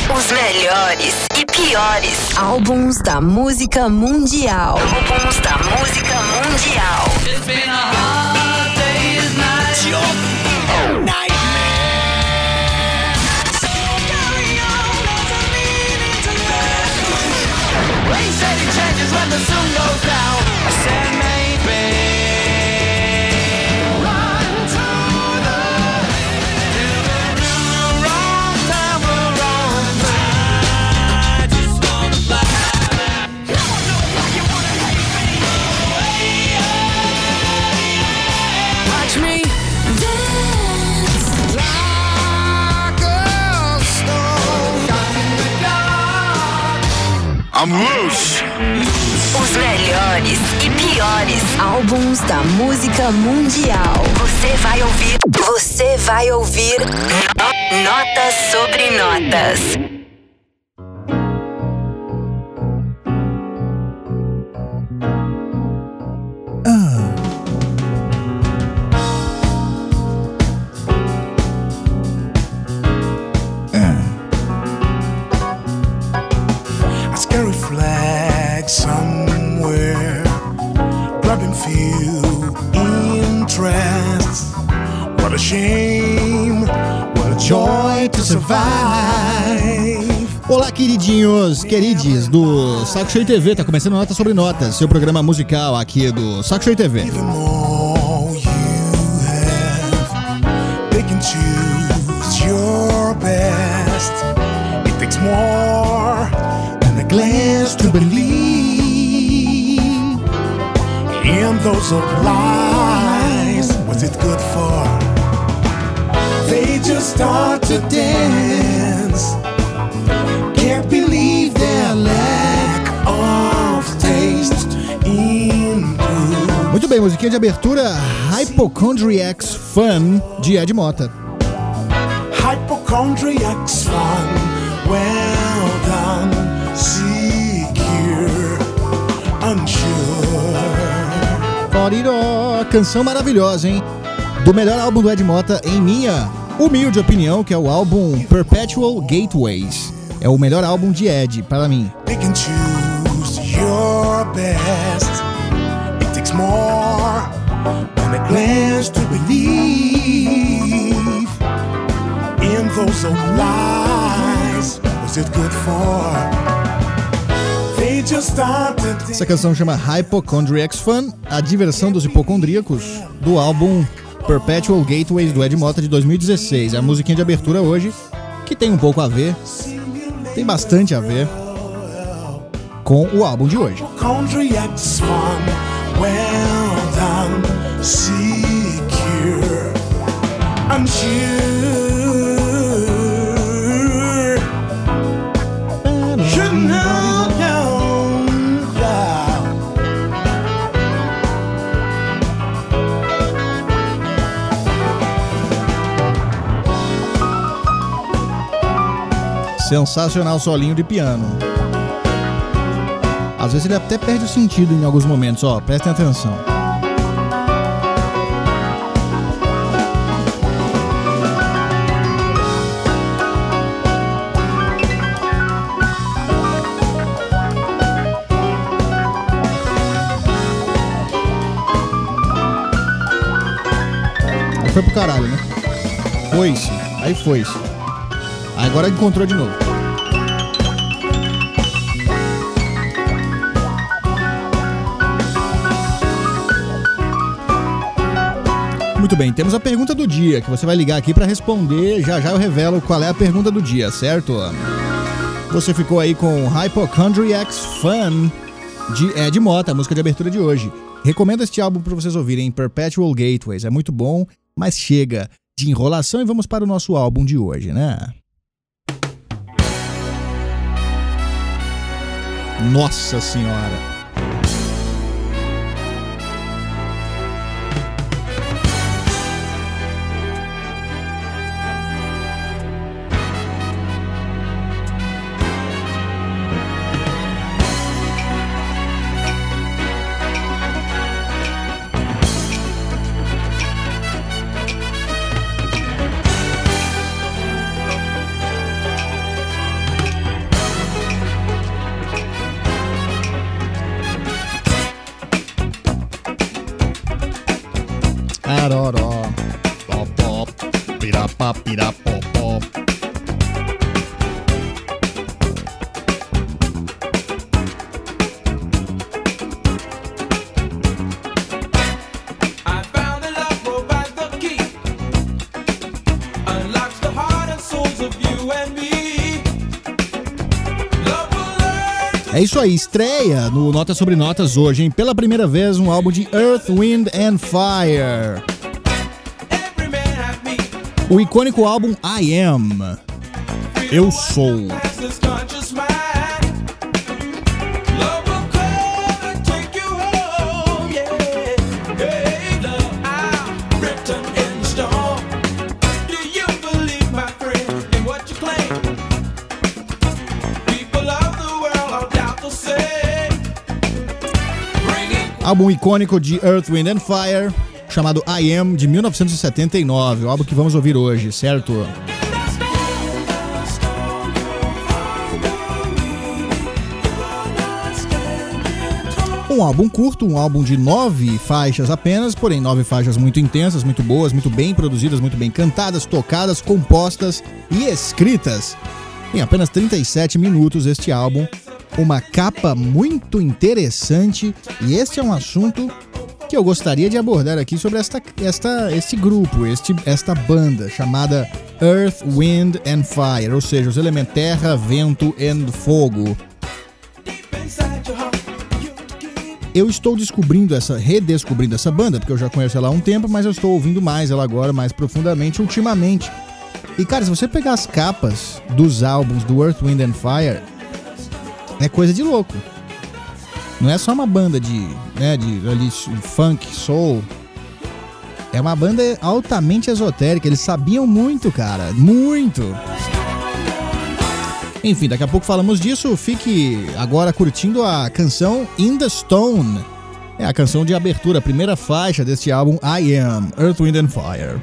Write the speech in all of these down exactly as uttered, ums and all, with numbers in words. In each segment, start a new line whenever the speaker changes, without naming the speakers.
Os melhores e piores álbuns da música mundial. Álbuns da música mundial. It's been a hard day's night. Your nightmare. So carry on, there's a meaning to life. They say it changes when the sun goes down. I said maybe.
I'm loose.
Os melhores e piores álbuns da música mundial. Você vai ouvir. Você vai ouvir no- Notas sobre Notas.
Olá, queridinhos, querides do Saco Cheio T V, tá começando Notas sobre Notas, seu programa musical aqui do Saco Cheio T V.
They just start to dance. Can't believe their lack of taste in blue.
Muito bem, musiquinha de abertura, Hypochondriac's Fun, de Ed Mota.
Hypochondriac's fun, well done, secure, unsure.
Coriró, canção maravilhosa, hein? Do melhor álbum do Ed Mota, em minha humilde opinião, que é o álbum Perpetual Gateways. É o melhor álbum de Ed, para mim.
They can choose your best. It takes more than a glance to believe in those old lies. Was it good for? They just started.
Essa canção chama Hypochondriac's Fun, a diversão dos hipocondríacos, do álbum Perpetual Gateways do Ed Mota de dois mil e dezesseis. É a musiquinha de abertura hoje, que tem um pouco a ver, tem bastante a ver com o álbum de hoje.
Hypochondriac's fun, well done, secure, unsure. Should know down, down.
Sensacional solinho de piano. Às vezes ele até perde o sentido em alguns momentos, ó, prestem atenção. Aí foi pro caralho, né? Foi-se, aí foi-se. Aí agora encontrou de novo. Muito bem, temos a pergunta do dia, que você vai ligar aqui para responder. Já já eu revelo qual é a pergunta do dia, certo? Você ficou aí com Hypochondriac's Fun, de Ed Mota, a música de abertura de hoje. Recomendo este álbum para vocês ouvirem, Perpetual Gateways. É muito bom, mas chega de enrolação e vamos para o nosso álbum de hoje, né? Nossa Senhora! Papapirapopó. É isso aí, estreia no Notas sobre Notas hoje, hein? Pela primeira vez, um álbum de Earth, Wind and Fire. O icônico álbum I Am, Eu Sou. Álbum icônico de Earth, Wind and Fire, chamado I Am, de mil novecentos e setenta e nove, o álbum que vamos ouvir hoje, certo? Um álbum curto, um álbum de nove faixas apenas, porém nove faixas muito intensas, muito boas, muito bem produzidas, muito bem cantadas, tocadas, compostas e escritas. Em apenas trinta e sete minutos este álbum, uma capa muito interessante, e este é um assunto que eu gostaria de abordar aqui sobre esta, esta, este grupo, este, esta banda chamada Earth, Wind and Fire, ou seja, os elementos terra, vento e fogo. Eu estou descobrindo essa, redescobrindo essa banda, porque eu já conheço ela há um tempo, mas eu estou ouvindo mais ela agora, mais profundamente, ultimamente. E cara, se você pegar as capas dos álbuns do Earth, Wind and Fire, é coisa de louco. Não é só uma banda de, né, de ali, funk, soul. É uma banda altamente esotérica. Eles sabiam muito, cara. Muito. Enfim, daqui a pouco falamos disso. Fique agora curtindo a canção In The Stone. É a canção de abertura, a primeira faixa deste álbum I Am, Earth, Wind and Fire.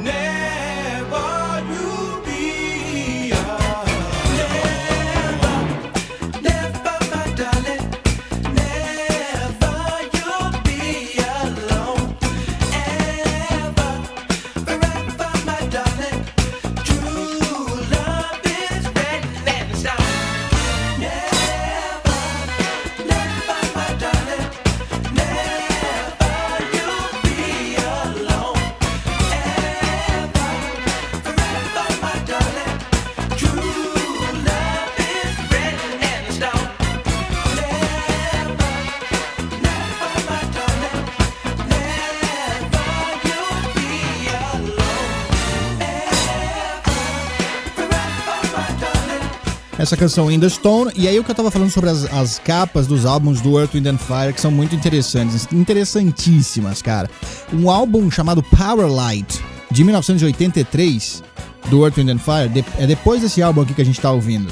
Essa canção In The Stone, e aí o que eu tava falando sobre as, as capas dos álbuns do Earth, Wind and Fire, que são muito interessantes, interessantíssimas, cara. Um álbum chamado Powerlight, de mil novecentos e oitenta e três, do Earth, Wind and Fire, de, é depois desse álbum aqui que a gente tá ouvindo.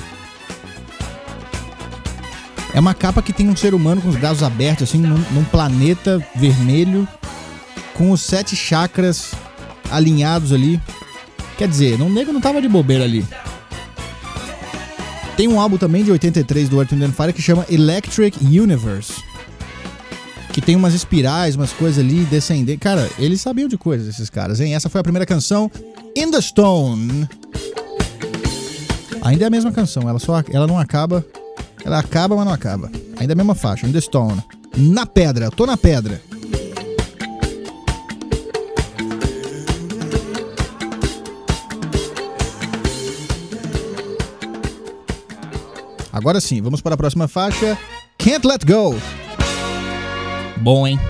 É uma capa que tem um ser humano com os braços abertos, assim, num, num planeta vermelho, com os sete chakras alinhados ali. Quer dizer, o nego não tava de bobeira ali. Tem um álbum também de oitenta e três do Earth, Wind and Fire que chama Electric Universe, que tem umas espirais, umas coisas ali descendendo. Cara, eles sabiam de coisas, esses caras, hein? Essa foi a primeira canção, In The Stone. Ainda é a mesma canção, ela, só, ela não acaba. Ela acaba, mas não acaba. Ainda é a mesma faixa, In The Stone. Na pedra, tô na pedra. Agora sim, vamos para a próxima faixa, Can't Let Go. Bom, hein?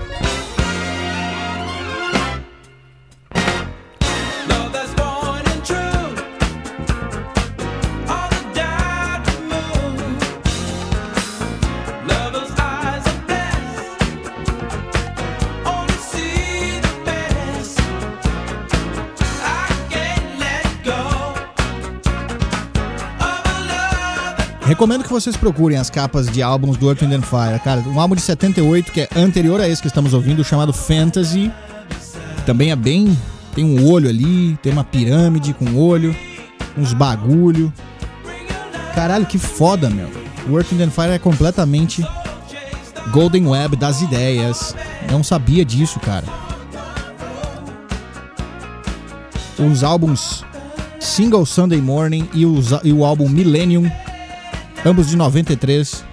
Recomendo que vocês procurem as capas de álbuns do Earth, Wind and Fire, cara. Um álbum de setenta e oito, que é anterior a esse que estamos ouvindo, chamado Fantasy. Também é bem... tem um olho ali, tem uma pirâmide com olho, uns bagulho. Caralho, que foda, meu. O Earth, Wind and Fire é completamente Golden Web das ideias. Não sabia disso, cara. Uns álbuns Single Sunday Morning e o, e o álbum Millennium, ambos de noventa e três.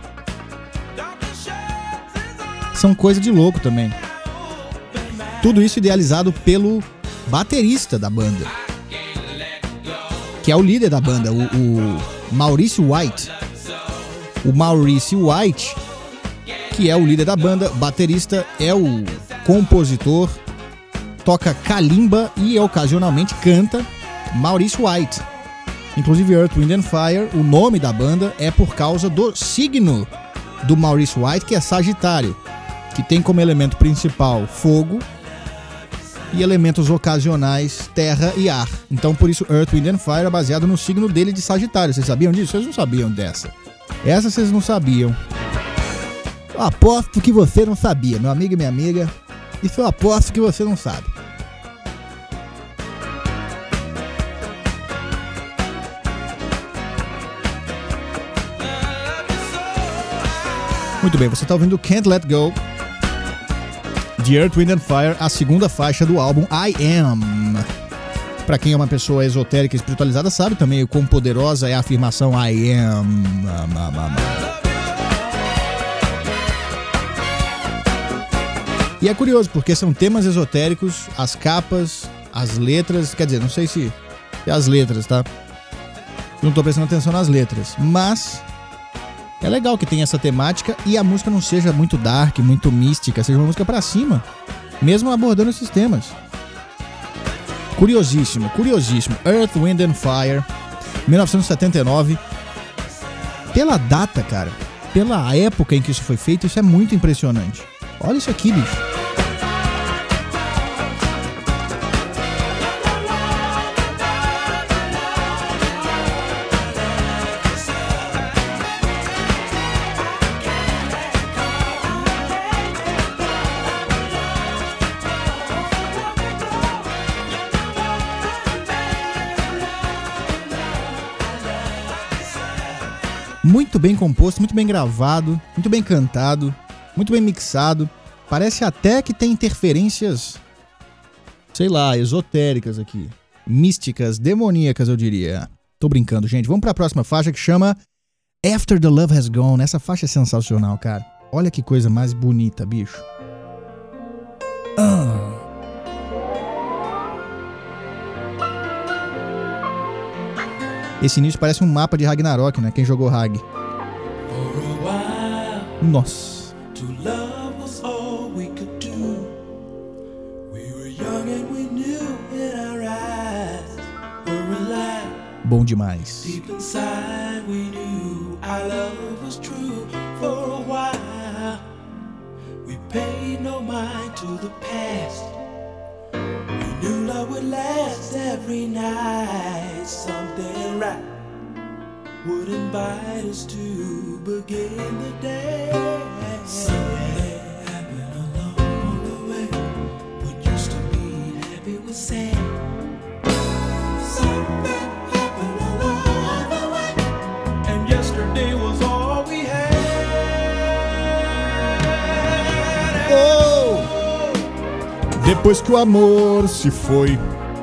São coisa de louco também. Tudo isso idealizado pelo baterista da banda, que é o líder da banda, o, o Maurice White. O Maurice White, que é o líder da banda, baterista, é o compositor, toca kalimba e ocasionalmente canta. Maurice White. Inclusive Earth, Wind and Fire, o nome da banda é por causa do signo do Maurice White, que é Sagitário, que tem como elemento principal fogo e elementos ocasionais terra e ar. Então por isso Earth, Wind and Fire é baseado no signo dele de Sagitário. Vocês sabiam disso? Vocês não sabiam dessa. Essa vocês não sabiam. Eu aposto que você não sabia, meu amigo e minha amiga. Isso eu aposto que você não sabe. Muito bem, você está ouvindo Can't Let Go, de Earth, Wind and Fire, a segunda faixa do álbum I Am. Para quem é uma pessoa esotérica e espiritualizada sabe também o quão poderosa é a afirmação I Am. E é curioso, porque são temas esotéricos, as capas, as letras, quer dizer, não sei se é as letras, tá? Não tô prestando atenção nas letras, mas é legal que tenha essa temática e a música não seja muito dark, muito mística, seja uma música pra cima, mesmo abordando esses temas. Curiosíssimo, curiosíssimo. Earth, Wind and Fire, mil novecentos e setenta e nove. Pela data, cara, pela época em que isso foi feito, isso é muito impressionante. Olha isso aqui, bicho. Muito bem composto, muito bem gravado, muito bem cantado, muito bem mixado. Parece até que tem interferências, sei lá, esotéricas aqui. Místicas, demoníacas, eu diria. Tô brincando, gente. Vamos pra próxima faixa que chama After the Love Has Gone. Essa faixa é sensacional, cara. Olha que coisa mais bonita, bicho. Ah. Esse início parece um mapa de Ragnarok, né? Quem jogou Rag. Nossa. Bom demais. Knew love would last every night. Something right would invite us to begin the day. Something happened along the way. What used to be happy was sad. Something happened along the way. And yesterday was all we had. Oh! Depois que o amor se foi.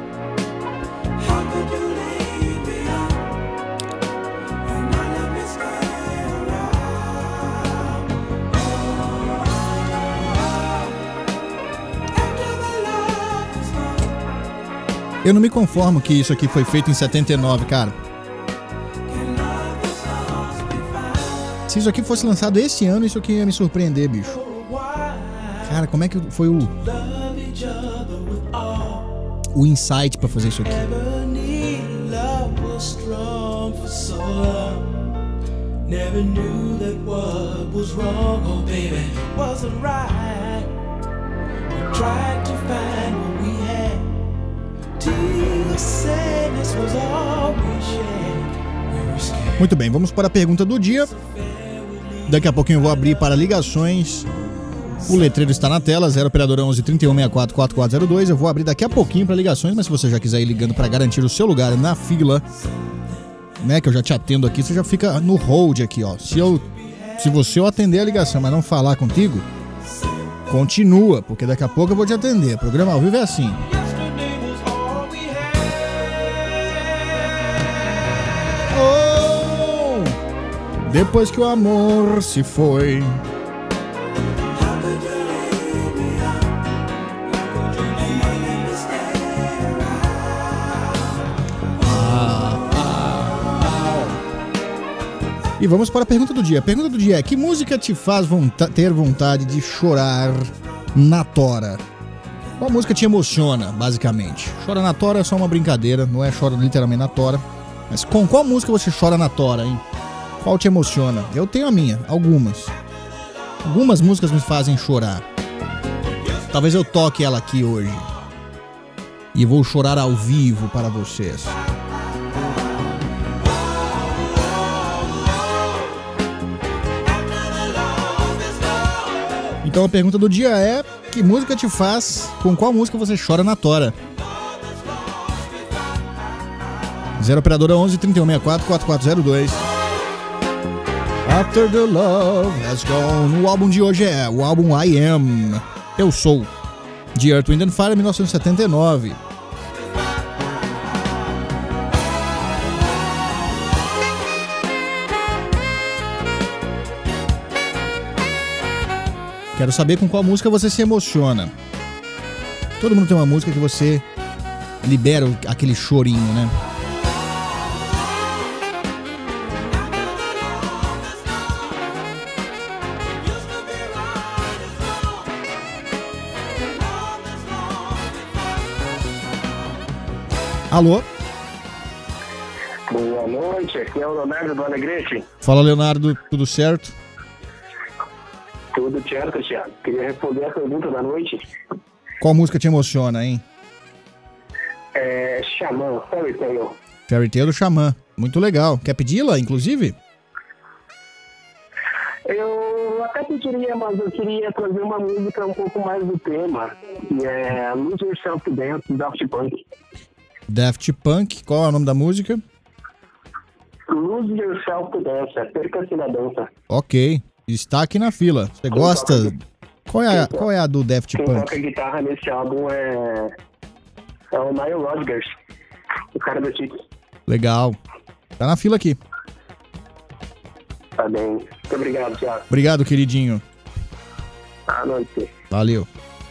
Eu não me conformo que isso aqui foi feito em setenta e nove, cara. Se isso aqui fosse lançado esse ano, isso aqui ia me surpreender, bicho. Cara, como é que foi o o insight pra fazer isso aqui? Muito bem, vamos para a pergunta do dia. Daqui a pouquinho eu vou abrir para ligações. O letreiro está na tela, zero operadora onze, trinta e um, sessenta e quatro, quarenta e quatro zero dois. Eu vou abrir daqui a pouquinho para ligações, mas se você já quiser ir ligando para garantir o seu lugar na fila, né, que eu já te atendo aqui, você já fica no hold aqui, ó. Se, eu, se você eu atender a ligação, mas não falar contigo, continua, porque daqui a pouco eu vou te atender. O programa ao vivo é assim. Depois que o amor se foi. E vamos para a pergunta do dia. A pergunta do dia é: que música te faz vonta- ter vontade de chorar na tora? Qual música te emociona, basicamente? Chora na tora é só uma brincadeira, não é chora literalmente na tora. Mas com qual música você chora na tora, hein? Qual te emociona? Eu tenho a minha, algumas. Algumas músicas me fazem chorar. Talvez eu toque ela aqui hoje. E vou chorar ao vivo para vocês. Então a pergunta do dia é: que música te faz, com qual música você chora na tora? zero operadora onze, trinta e um sessenta e quatro, quarenta e quatro zero dois. After the love has gone. O álbum de hoje é o álbum I Am, Eu Sou, de Earth, Wind and Fire, mil novecentos e setenta e nove. Quero saber com qual música você se emociona. Todo mundo tem uma música que você libera aquele chorinho, né? Alô?
Boa noite, aqui é o Leonardo do Alegrete.
Fala, Leonardo, tudo certo?
Tudo certo, Thiago. Queria responder a pergunta da noite.
Qual música te emociona, hein?
É... Xamã, Fairy Tail.
Fairy Tail do Xamã. Muito legal. Quer pedi-la, inclusive?
Eu até pediria, mas eu queria trazer uma música um pouco mais do tema, que é Lose Yourself to Dance, do Daft Punk.
Daft Punk, qual é o nome da música?
Lose Yourself to Dance, perca-se na dança.
Ok, está aqui na fila. Você gosta? Qual é, a, qual é a do Daft
Quem
Punk?
toca guitarra nesse álbum é, é o Nile Rodgers, o cara do Chiefs.
Legal. Tá na fila aqui.
Tá bem. Muito obrigado, Thiago.
Obrigado, queridinho.
À noite.
Valeu.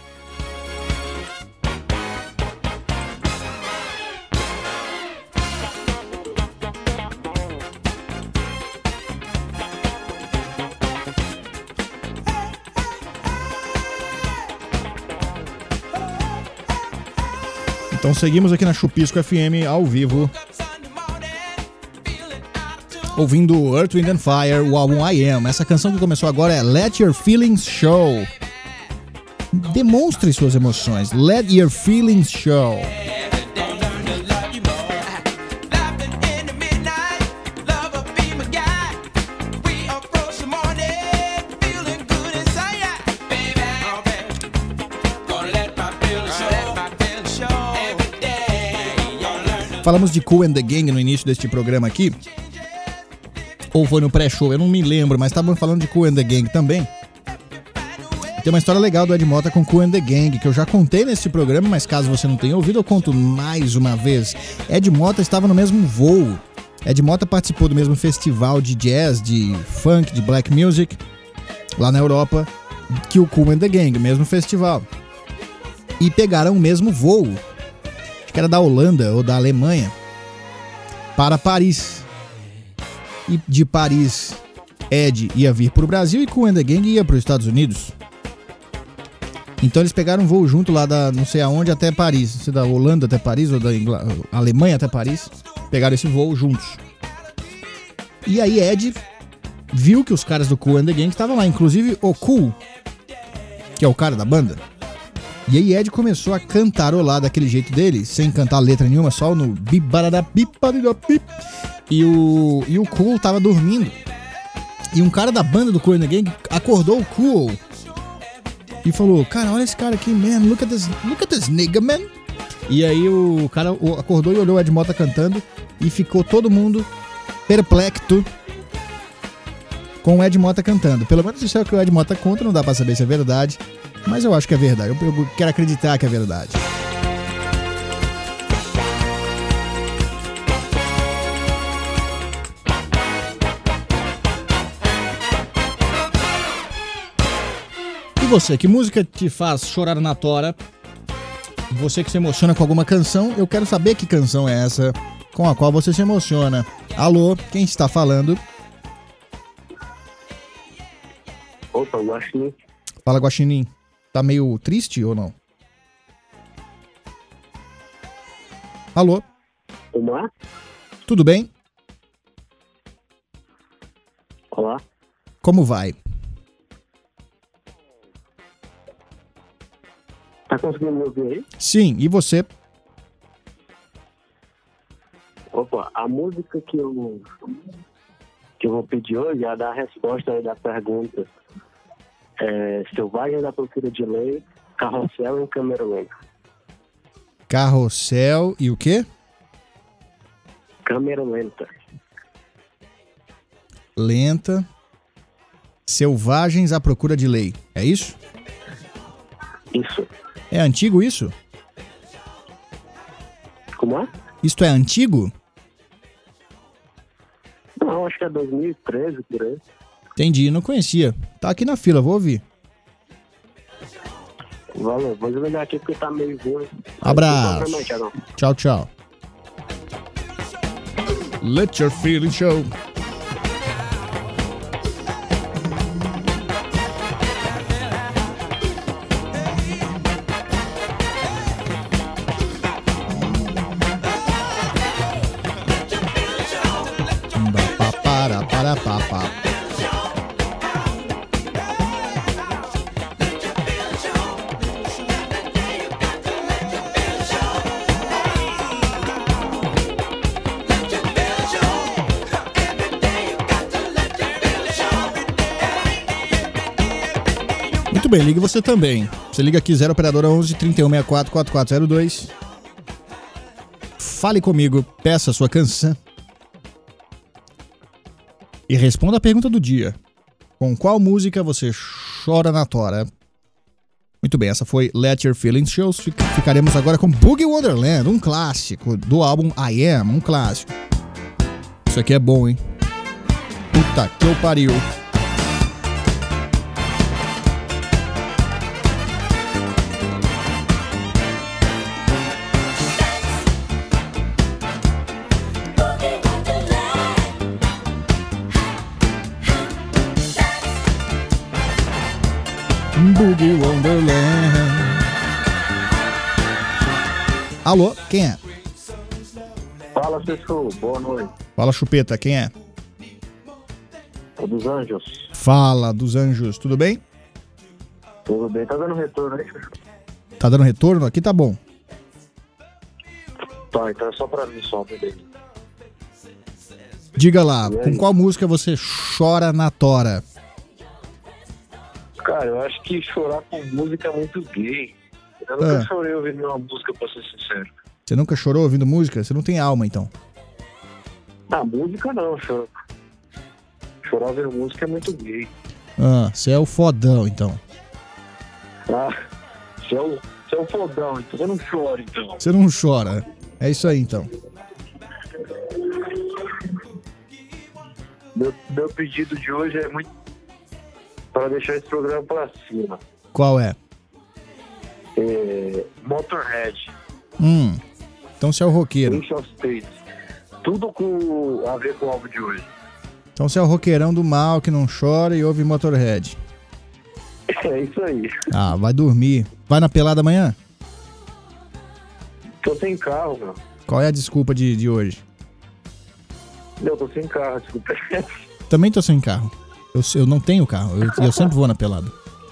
Então seguimos aqui na Chupisco F M ao vivo, ouvindo Earth, Wind and Fire, o álbum I Am. Essa canção que começou agora é Let Your Feelings Show. Demonstre suas emoções. Let Your Feelings Show. Falamos de Kool and the Gang no início deste programa aqui. Ou foi no pré-show, eu não me lembro, mas estavam falando de Kool and the Gang também. Tem uma história legal do Ed Mota com Kool and the Gang, que eu já contei nesse programa, mas caso você não tenha ouvido, eu conto mais uma vez. Ed Mota estava no mesmo voo. Ed Mota participou do mesmo festival de jazz, de funk, de black music, lá na Europa, que o Kool and the Gang, mesmo festival. E pegaram o mesmo voo, que era da Holanda ou da Alemanha, para Paris. E de Paris, Ed ia vir para o Brasil e Kool and the Gang ia para os Estados Unidos. Então eles pegaram um voo junto lá da não sei aonde até Paris, não sei da Holanda até Paris ou da Ingl... Alemanha até Paris. Pegaram esse voo juntos. E aí Ed viu que os caras do Kool and the Gang estavam lá, inclusive o Kool, que é o cara da banda. E aí Ed começou a cantarolar daquele jeito dele, sem cantar letra nenhuma, só no bip. E o, e o Kool tava dormindo. E um cara da banda do Kool and the Gang acordou o Kool e falou: cara, olha esse cara aqui, man, look at this, look at this nigga, man. E aí o cara acordou e olhou o Ed Mota cantando e ficou todo mundo perplexo com o Ed Mota cantando. Pelo menos isso é o que o Ed Mota conta, não dá pra saber se é verdade, mas eu acho que é verdade, eu, eu quero acreditar que é verdade. você, que música te faz chorar na tora? Você que se emociona com alguma canção, eu quero saber que canção é essa com a qual você se emociona. Alô, quem está falando?
Opa, Guaxinim.
Fala, Guaxinim. Tá meio triste ou não? Alô?
Olá?
Tudo bem?
Olá?
Como vai?
Tá conseguindo me ouvir aí?
Sim, e você?
Opa, a música que eu, que eu vou pedir hoje é dar a resposta aí da pergunta. É, Selvagem da Procura de Lei, Carrossel e Câmera Lenta.
Carrossel e o quê?
Câmera Lenta.
Lenta. Selvagens à Procura de Lei. É isso?
Isso.
É antigo isso?
Como é?
Isto é antigo?
Não, acho que é dois mil e treze, por aí.
Entendi, não conhecia. Tá aqui na fila, vou ouvir.
Valeu, vou desligar aqui porque tá meio ruim.
Abraço. Tchau, tchau. Let your feeling show. Para, para, para, para. Muito bem, ligue você também. Você liga aqui, zero operadora onze, trinta e um, sessenta e quatro, quarenta e quatro zero dois. Fale comigo, peça a sua canção. E responda a pergunta do dia. Com qual música você chora na tora? Muito bem, essa foi Let Your Feelings Show. Ficaremos agora com Boogie Wonderland, um clássico do álbum I Am, um clássico. Isso aqui é bom, hein? Puta que eu pariu. Boogie Wonderland. Alô, quem é?
Fala, pessoal. Boa noite.
Fala, Chupeta, quem é?
É dos Anjos.
Fala, dos Anjos, tudo bem?
Tudo bem. Tá dando retorno aí?
Tá dando retorno? Aqui tá bom.
Tá, então é só pra mim, só. Beleza.
Diga lá, com qual música você chora na tora?
Cara, eu acho que chorar com música é muito gay. Eu nunca ah. chorei ouvindo uma música, pra ser sincero.
Você nunca chorou ouvindo música? Você não tem alma, então?
Ah, música não, choro. Chorar ouvindo música é muito gay.
Ah, você é o fodão, então.
Ah, você é o, você é o fodão, então você não chora, então.
Você não chora. É isso aí, então.
Meu, meu pedido de hoje é muito para deixar esse programa pra cima.
Qual é?
É Motorhead.
Hum, então você é o roqueiro.
Ace of Spades. Tudo com, a ver com o álbum de hoje.
Então você é o roqueirão do mal que não chora e ouve Motorhead.
É isso aí.
Ah, vai dormir. Vai na pelada amanhã?
Tô sem carro, meu.
Qual é a desculpa de, de hoje?
Não, tô sem carro, desculpa.
Também tô sem carro. Eu, eu não tenho carro, eu, eu sempre vou na pelada.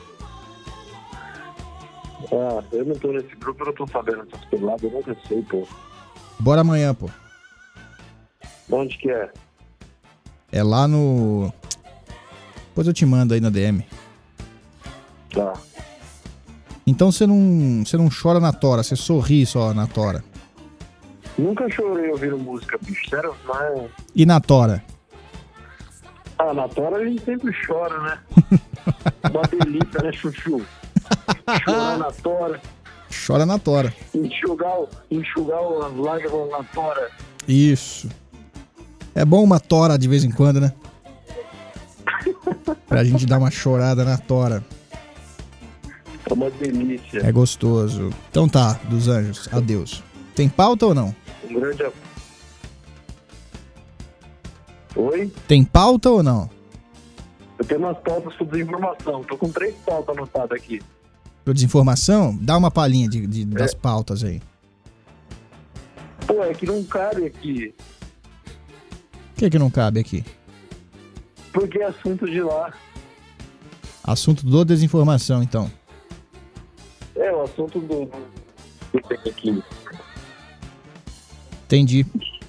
Ah, eu não tô nesse grupo, eu não tô sabendo essas peladas, eu nunca sei, pô.
Bora amanhã, pô.
Onde que é?
É lá no... Depois eu te mando aí na D M.
Tá.
Então você não, você não chora na tora, você sorri só na tora.
Nunca chorei ouvindo música, bicho. Sério, mas...
E na tora?
Ah, na tora a gente sempre chora, né? Uma delícia, né, chuchu? Chorar na tora.
Chora na tora.
Enxugar, enxugar as lágrimas na tora.
Isso. É bom uma tora de vez em quando, né? Pra gente dar uma chorada na tora.
É uma delícia.
É gostoso. Então tá, dos anjos, adeus. Tem pauta ou não?
Um grande abraço. Oi?
Tem pauta ou não?
Eu tenho umas pautas sobre desinformação. Tô com três pautas anotadas aqui.
Pra desinformação, dá uma palhinha de, de- das
É.
pautas aí.
Pô, é que não cabe aqui.
O que que não cabe aqui?
Porque é assunto de lá.
Assunto do desinformação, então.
É, o assunto do... do que tem aqui.
Entendi.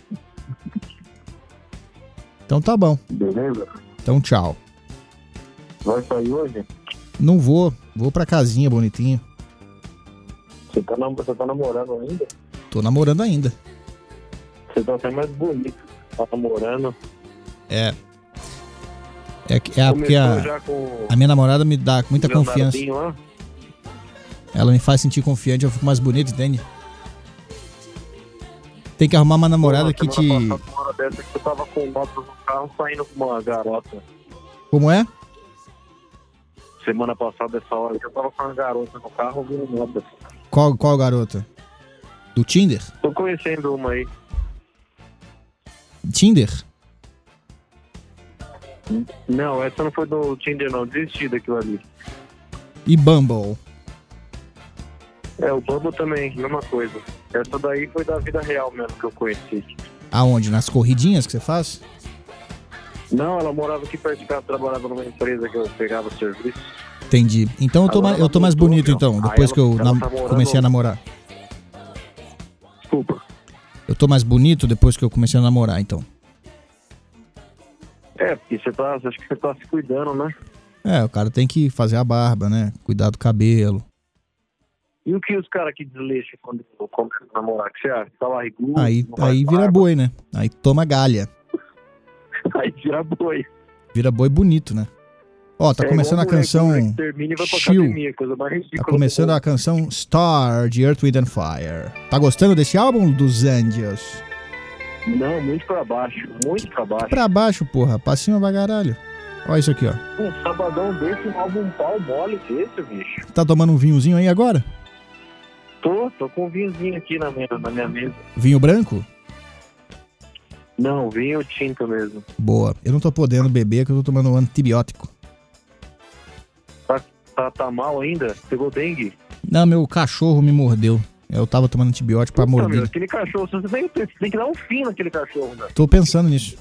Então tá bom.
Beleza?
Então tchau.
Vai sair hoje?
Não vou. Vou pra casinha bonitinho.
Você tá, nam- você tá namorando ainda?
Tô namorando ainda.
Você tá até mais bonito. Tá namorando.
É. É, que- é porque
Começou
a,
já com
a minha namorada me dá muita
o
confiança.
Leonardinho lá?
Ela me faz sentir confiante, eu fico mais bonito, entende? Tem que arrumar uma namorada que te...
Semana passada, uma hora dessa que você tava com moto no carro saindo com uma garota.
Como é?
Semana passada, essa hora, eu tava com uma garota no carro ouvindo moto.
Qual, qual garota? Do Tinder?
Tô conhecendo uma aí.
Tinder?
Não, essa não foi do Tinder, não. Desisti daquilo ali.
E Bumble?
É, o Bumble também, mesma coisa. Essa daí foi da vida real mesmo que eu conheci.
Aonde? Nas corridinhas que você faz?
Não, ela morava aqui perto de casa, trabalhava numa empresa que eu pegava serviço.
Entendi. Então eu tô,
Agora
mais, eu tô
ela
mais
voltou,
bonito,
meu.
então,
Aí
depois
ela-
que eu
ela
nam-
tá morando-
comecei a namorar.
Desculpa.
Eu tô mais bonito depois que eu comecei a namorar, então.
É, porque você tá, acho que você tá se cuidando, né?
É, o cara tem que fazer a barba, né? Cuidar do cabelo.
E o que os caras que desleixam quando começam a namorar? Que você acha? Tá barrigudo?
Aí,
não faz
aí vira
barba?
boi, né? Aí toma galha.
Aí vira boi.
Vira boi bonito, né? Ó, tá
É
começando a
igual moleque,
canção
moleque termina e vai pra
Chill.
academia, coisa mais ridícula.
Tá começando
do
a canção Star, de Earth, Wind and Fire. Tá gostando desse álbum dos Anjos?
mundo. Não, muito pra baixo. Muito pra baixo.
Pra baixo, porra. Pra cima pra caralho. Olha isso aqui, ó.
Um sabadão desse, um álbum pau mole desse, bicho.
Tá tomando um vinhozinho aí agora?
Tô, tô com um vinhozinho aqui na minha, na minha mesa.
Vinho branco?
Não, vinho tinto mesmo.
Boa. Eu não tô podendo beber, que eu tô tomando um antibiótico.
Tá, tá, tá mal ainda? Pegou dengue?
Não, meu cachorro me mordeu. Eu tava tomando antibiótico pra
Puta, meu,
morder.
aquele cachorro, você tem, você tem que dar um fim naquele cachorro, né?
Tô pensando nisso.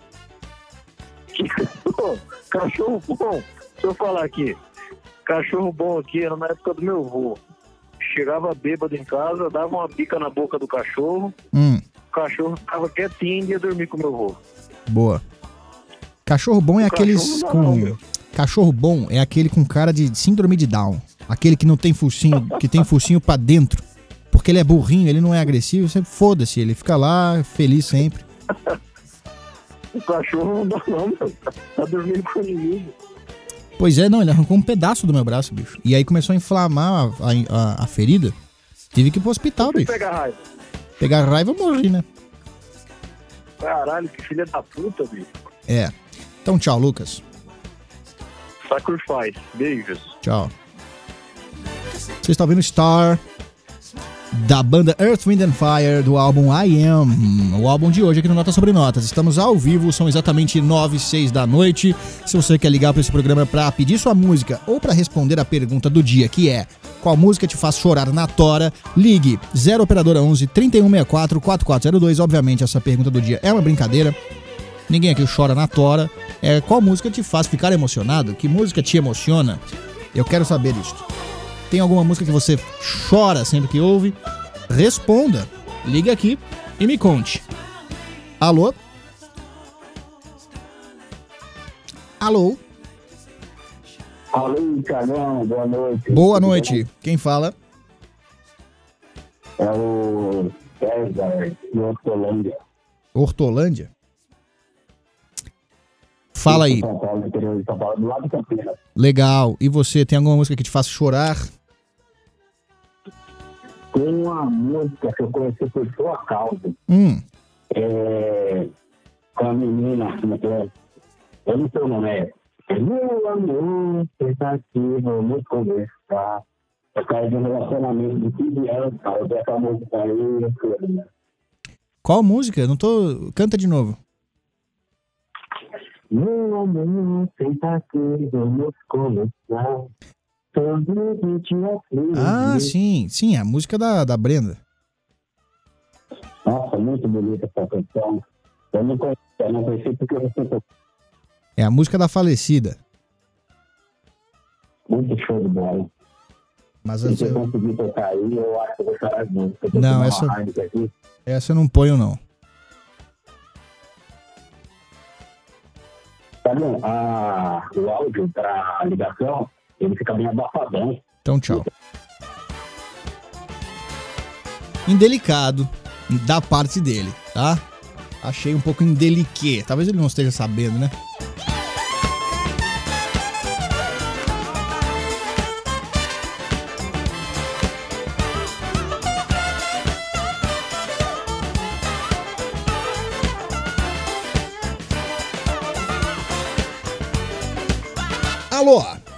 Pô, cachorro bom. Deixa eu falar aqui. Cachorro bom aqui era na época do meu avô. Chegava bêbado em casa, dava uma pica na boca do cachorro.
Hum,
O cachorro ficava quietinho e ia dormir com o meu avô.
boa. Cachorro bom é
O
aqueles
cachorro não,
com...
meu.
Cachorro bom é aquele com cara de síndrome de Down. Aquele que não tem focinho, que tem focinho pra dentro. Porque ele é burrinho, ele não é agressivo, você foda-se, ele fica lá feliz sempre.
O cachorro não dá não, meu. Tá dormindo com o inimigo.
Pois é, não, ele arrancou um pedaço do meu braço, bicho. E aí começou a inflamar a, a- a ferida. Tive que ir pro hospital,
Você
bicho.
pega raiva.
Pegar raiva, eu morri, né?
Caralho, que filha da puta, bicho.
É. Então tchau, Lucas.
Sacrifice. Beijos.
Tchau. Você está ouvindo Star, da banda Earth, Wind and Fire, do álbum I Am. O álbum de hoje aqui no Notas Sobre Notas. Estamos ao vivo, são exatamente nove e seis da noite. Se você quer ligar para esse programa para pedir sua música ou para responder a pergunta do dia, que é: qual música te faz chorar na tora? Ligue zero operadora onze, trinta e um sessenta e quatro, quarenta e quatro zero dois. Obviamente essa pergunta do dia é uma brincadeira. Ninguém aqui chora na tora. É, qual música te faz ficar emocionado? Que música te emociona? Eu quero saber isso. Tem alguma música que você chora sempre que ouve? Responda. Ligue aqui e me conte. Alô? Alô?
Alô, Carlão, boa noite.
Boa noite. Quem fala?
É o César de Hortolândia.
Hortolândia? Fala aí.
São Paulo, interior de São Paulo, do lado de Campinas.
Legal. E você, tem alguma música que te faz chorar?
Tem uma música que eu conheci por sua causa.
Hum,
É, com a menina, como é que é? Eu não sei o nome, é. Meu amor, tentativa, vamos conversar. Eu caí de um relacionamento de quinze anos, cara. Eu tenho essa música aí.
Qual música? Eu não tô... Canta de novo.
Meu amor, senta aqui, vamos começar. Todo dia feliz.
Ah, sim. Sim, a música da, da Brenda.
Nossa, muito bonita essa canção. Eu não conheci, eu não conheci porque eu sempre
É a música da falecida.
muito show de bola.
Mas
Se
essa,
eu conseguir tocar aí, eu acho que eu vou chorar muito. Eu tô
Não,
tomando
essa-
uma Heineken aqui.
essa eu não ponho, não.
Tá bom, a, o áudio para a ligação, ele fica bem abafadão.
Então, tchau. Indelicado da parte dele, tá? Achei um pouco indeliquê. Talvez ele não esteja sabendo, né? Alô?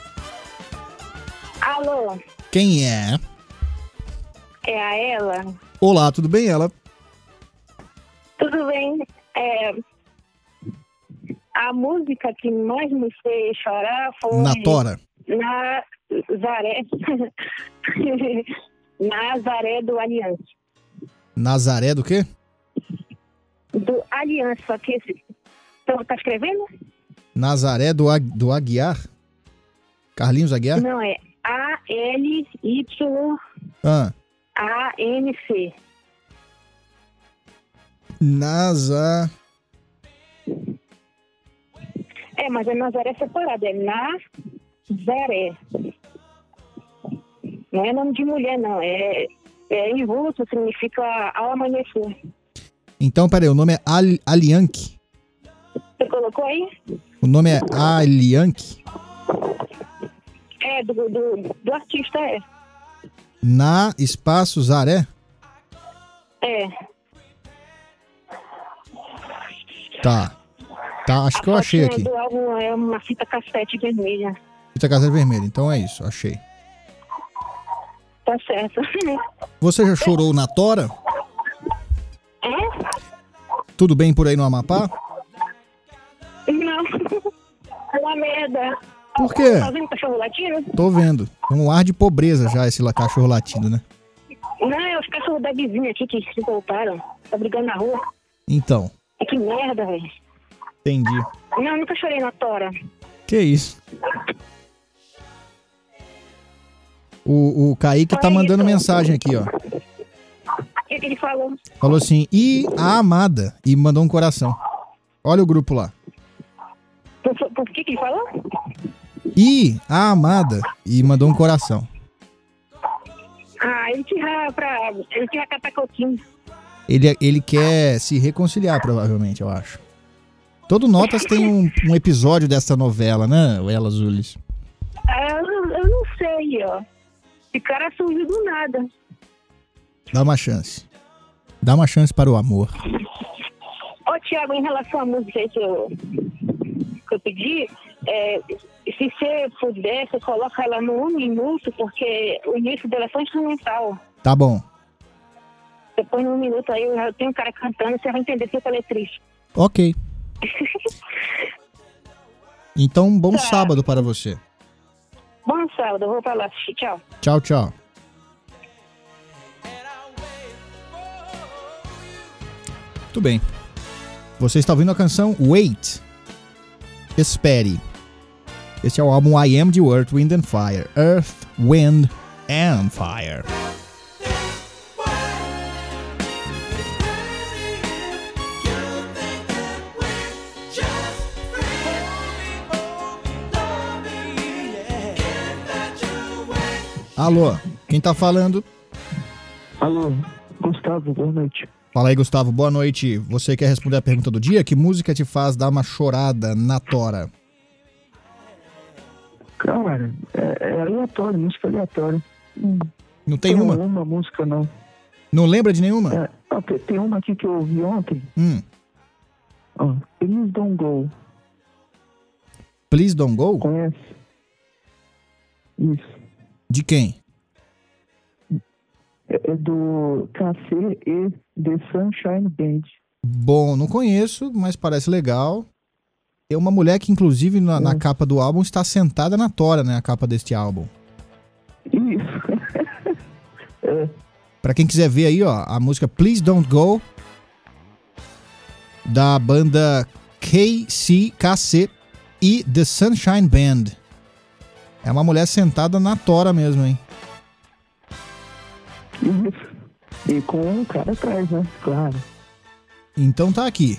Alô,
Quem é?
é a ela?
Olá, tudo bem, ela?
Tudo bem? É, a música que mais me fez chorar foi
Natora.
Nazaré. Nazaré do Aliança.
Nazaré do quê?
Do Aliança, só que esse... Então, tá escrevendo?
Nazaré do, Ag- do Aguiar? Carlinhos Aguiar?
Não, é A L Y
Ah,
A N C.
Nazar...
É, mas é Nazaré separado, é Nazaré. Não é nome de mulher, não. É, é em russo, significa ao amanhecer.
Então, peraí, o nome é Al- Alianque.
Você colocou aí?
O nome é Alianque.
É, do, do, do artista, é.
Na espaço Zaré?
É.
Tá. Tá, acho que eu
A
achei
fotinha
aqui.
do álbum é uma fita cassete vermelha.
Fita cassete vermelha, então é isso, achei.
Tá certo.
Você já chorou na tora?
É?
Tudo bem por aí no Amapá?
Não. É uma merda.
Por quê?
Tá vendo cachorro latindo?
Tô vendo. Um ar de pobreza já esse lá cachorro latindo, né?
Não, é os cachorros da vizinha aqui que se voltaram. Tá brigando na rua.
Então,
É que merda, velho.
entendi.
Não, nunca chorei na tora.
Que isso? O, o Kaique tá mandando mensagem aqui, ó.
O que, que ele falou?
Falou assim, e a amada. E mandou um coração. Olha o grupo lá.
Por, por, por que, que ele falou?
E a amada. E mandou um coração.
Ah, ele tira pra. Ele tira catar coquinho.
Ele, ele quer se reconciliar, provavelmente, eu acho. Todo Notas tem um, um episódio dessa novela, né, o Ela Zulis?
Ah, eu, não- eu não sei, ó. Esse cara surgiu do nada.
Dá uma chance. Dá uma chance para o amor.
Ô, Thiago, em relação à música aí que eu, que eu pedi, é, se você puder, você coloca ela no um minuto, porque o início dela é só instrumental.
Tá bom.
Depois, num minuto aí, eu já tenho um cara cantando, você vai entender porque ela é triste.
Ok. Então, um bom
Tá.
sábado para você.
Bom sábado, eu vou pra lá assistir. Tchau.
Tchau, tchau. Muito bem. Você está ouvindo a canção Wait. Espere. Este é o álbum I Am de Earth, Wind and Fire. Earth, Wind and Fire. Alô, quem tá falando?
Alô, Gustavo, boa noite.
Fala aí, Gustavo, boa noite. Você quer responder a pergunta do dia? Que música te faz dar uma chorada na tora?
Cara, é, é aleatório, música aleatória. Hum,
Não tem uma?
uma música, não.
Não lembra de nenhuma?
É, ah, tem, tem uma aqui que eu ouvi ontem.
Hum.
Ó, Please Don't Go.
Please Don't Go?
Conhece? Isso.
De quem?
É do K C e The Sunshine Band.
Bom, não conheço, mas parece legal. Tem uma mulher que, inclusive, na, é. na capa do álbum, está sentada na tora, né? A capa deste álbum.
Isso. é.
Pra quem quiser ver aí, ó, a música Please Don't Go, da banda K C, K C e The Sunshine Band. É uma mulher sentada na tora mesmo, hein?
Isso. E com um cara atrás, né? Claro.
Então tá aqui.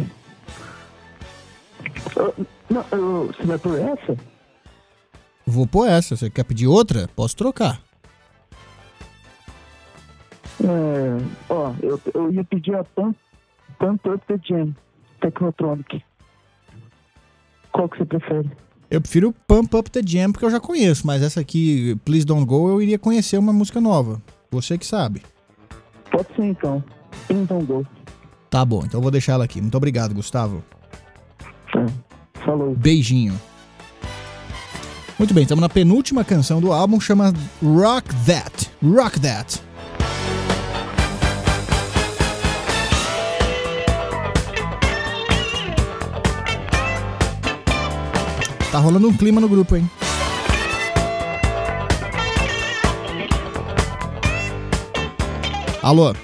Uh, não, uh, você vai por essa?
Vou por essa. Você quer pedir outra? Posso trocar.
É, ó, eu, eu ia pedir a Pump, Pump Up the Jam, Technotronic. Qual que você prefere?
Eu prefiro Pump Up the Jam porque eu já conheço, mas essa aqui, Please Don't Go, eu iria conhecer uma música nova. Você que sabe.
Pode ser então. Please Don't Go.
Tá bom, então eu vou deixar ela aqui. Muito obrigado, Gustavo.
É, falou.
Beijinho. Muito bem, estamos na penúltima canção do álbum, chama Rock That. Rock That. Tá rolando um clima no grupo, hein? Alô?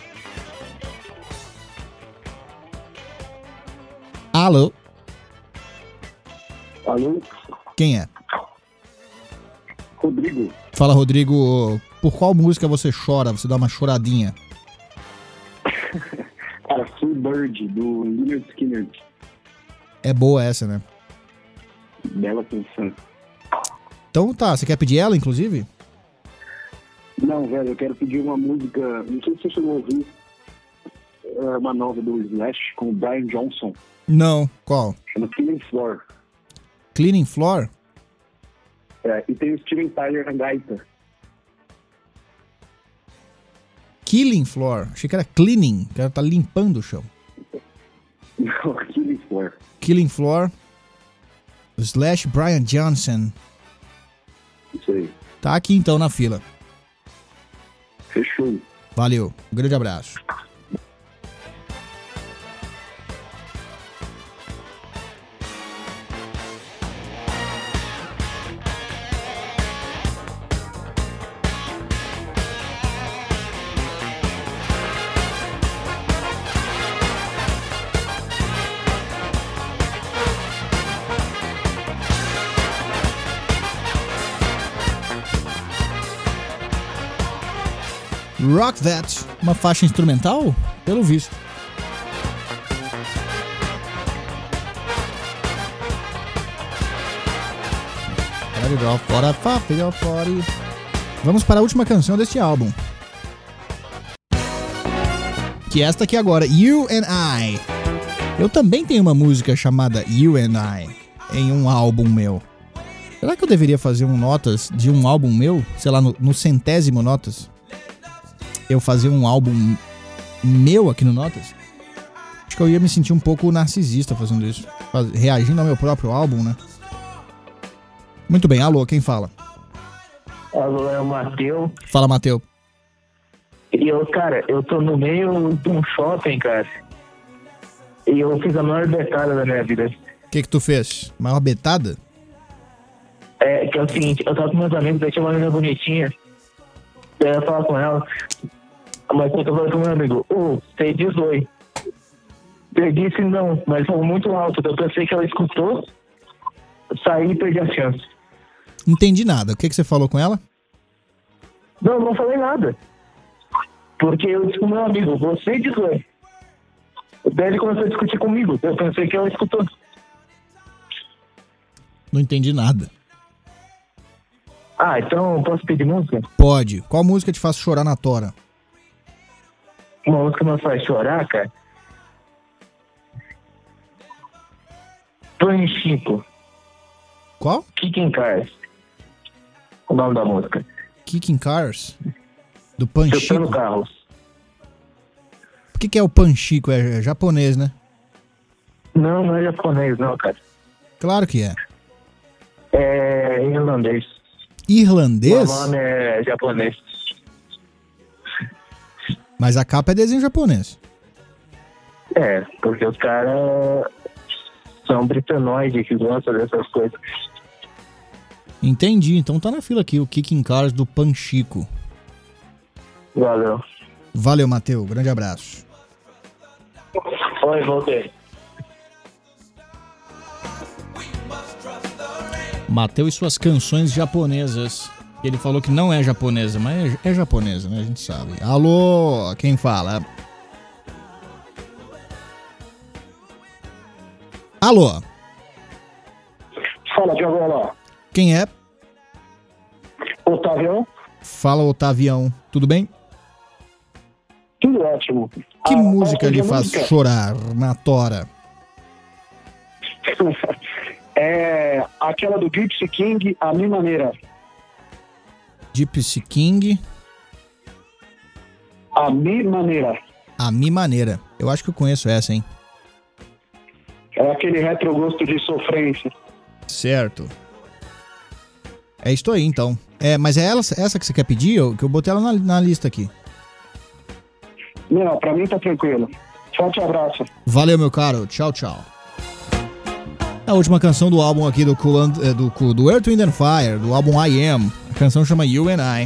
Alô?
Alô?
Quem é?
Rodrigo.
Fala, Rodrigo. Por qual música você chora? Você dá uma choradinha?
Cara, Free Bird, do Lynyrd Skynyrd.
É boa essa, né?
Bela canção.
Então tá, você quer pedir ela, inclusive?
Não, velho, eu quero pedir uma música. Não sei se você chegou a ouvir. É uma nova do Slash com o Brian Johnson.
Não, qual?
Chama Cleaning Floor.
Cleaning Floor?
É, e tem o Steven Tyler na gaita.
Killing Floor? Achei que era cleaning, que ela tá limpando o chão.
Não, Killing Floor.
Killing Floor. Slash Brian Johnson.
Isso aí.
Tá aqui então na fila.
Fechou.
Valeu, um grande abraço. Rock That, uma faixa instrumental, pelo visto. Vamos para a última canção deste álbum, que é esta aqui agora, You and I. Eu também tenho uma música chamada You and I em um álbum meu. Será que eu deveria fazer um notas de um álbum meu? Sei lá, no, no centésimo notas? Eu fazer um álbum meu aqui no Notas? Acho que eu ia me sentir um pouco narcisista fazendo isso. Faz, reagindo ao meu próprio álbum, né? Muito bem, alô, quem fala?
Alô, é o Matheus.
Fala, Matheus.
E eu, cara, eu tô no meio de um shopping, cara. E eu fiz a maior betada da minha vida.
O que que tu fez? Maior betada?
É, que é o seguinte, eu tava com meus amigos, daí tinha uma menina bonitinha. Daí eu tava com ela. Mas eu tô falando com meu amigo, ô, oh, você diz oi. Eu disse não, mas falou muito alto. Eu pensei que ela escutou, saí e perdi a chance.
Entendi nada. O que que você falou com ela?
Não, não falei nada. Porque eu disse pro meu amigo, você diz oi. Daí ele começou a discutir comigo. Eu pensei que ela escutou.
Não entendi nada.
Ah, então posso pedir música?
Pode. Qual música te faz chorar na tora?
Uma música que me faz chorar, cara? Panchico.
Qual?
Kicking Cars. O nome da música.
Kicking Cars? Do Panchico?
Chutando carros.
O que que é o Panchico? É, é japonês, né?
Não, não é japonês, não, cara.
Claro que é.
É irlandês.
Irlandês?
O nome é japonês.
Mas a capa é desenho japonês.
É, porque os caras são britanoides que gostam dessas coisas.
Entendi, então tá na fila aqui, o Kicking Cars do Panchico.
Valeu.
Valeu, Matheus. Grande abraço.
Oi, voltei.
Matheus e suas canções japonesas. Ele falou que não é japonesa, mas é, é japonesa, né? A gente sabe. Alô, quem fala? Alô?
Fala, Diogo.
Quem é?
Otavião.
Fala, Otavião. Tudo bem?
Tudo ótimo.
Que
ah,
música lhe faz
música?
chorar na tora?
É aquela do Gypsy King, A Minha Maneira.
Gypsy King.
A Minha Maneira.
A Minha Maneira. Eu acho que eu conheço essa, hein?
É aquele retrogosto de sofrência.
Certo. É isso aí, então. É, mas é ela, essa que você quer pedir? Eu, que eu botei ela na, na lista aqui.
Não, pra mim tá tranquilo. Forte abraço.
Valeu, meu caro. Tchau, tchau. A última canção do álbum aqui do, cool, do, do Earth, Wind and Fire, do álbum I Am. A canção chama You and I.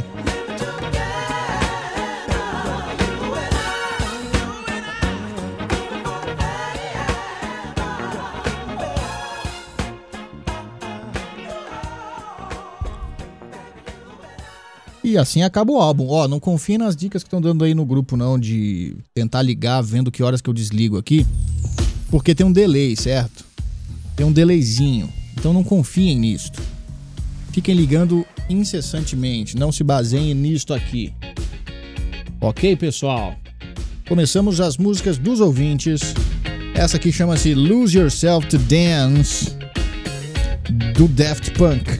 E assim acaba o álbum. Ó, não confie nas dicas que estão dando aí no grupo, não, de tentar ligar vendo que horas que eu desligo aqui. Porque tem um delay, certo? Tem um delayzinho. Então não confiem nisto. Fiquem ligando incessantemente. Não se baseiem nisto aqui. Ok, pessoal? Começamos as músicas dos ouvintes. Essa aqui chama-se Lose Yourself to Dance, do Daft Punk.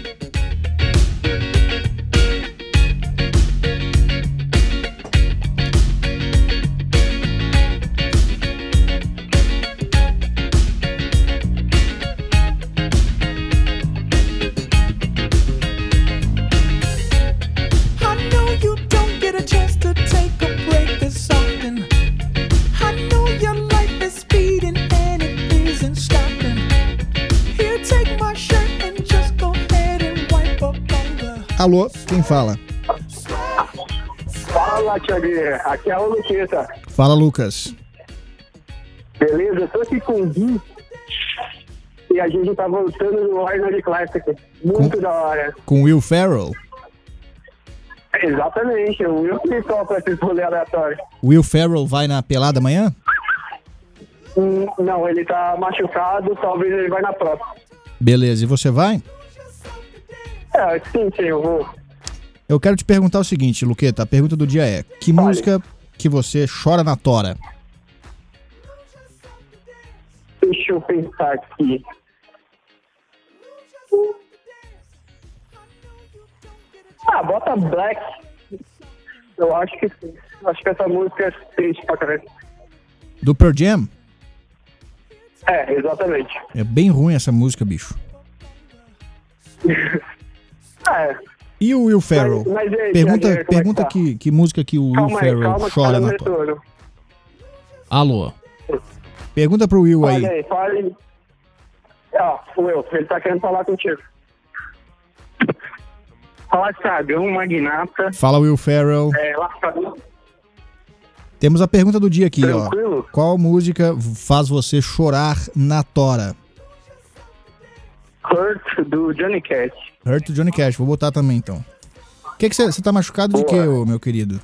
Alô, quem fala?
Fala, Thiaguinho. Aqui é o Luqueta.
Fala, Lucas.
Beleza? Eu tô aqui com o Gui e a gente tá voltando no Arnold Classic. Muito com, da hora.
Com Will Ferrell?
Exatamente. O Will que toca esse rolê aleatório.
Will Ferrell vai na pelada amanhã?
Hum, não, ele tá machucado. Talvez ele vai na próxima.
Beleza. E você vai?
É, sim, sim, eu vou.
Eu quero te perguntar o seguinte, Luqueta, a pergunta do dia é, que vale. música que você chora na tora?
Deixa eu pensar aqui. Ah, bota Black. Eu acho que sim. Acho que essa música é triste pra caramba.
Do Pearl Jam?
É, exatamente.
É bem ruim essa música, bicho.
É.
E o Will Ferrell? Mas, mas aí, pergunta aí, pergunta é que, tá? que, que música que o calma Will aí, Ferrell calma, chora na tua. Alô? Pergunta pro Will
fale
aí.
aí. Fale aí, ó, Will, ele tá querendo falar contigo. Fala, Sagão, Magnata.
Fala, Will Ferrell.
É, lascador.
Temos a pergunta do dia aqui,
Tranquilo?
ó. Qual música faz você chorar na tora?
Hurt, do Johnny Cash.
Hurt do Johnny Cash, vou botar também então. O que você tá machucado Boa. de quê, ô, meu querido?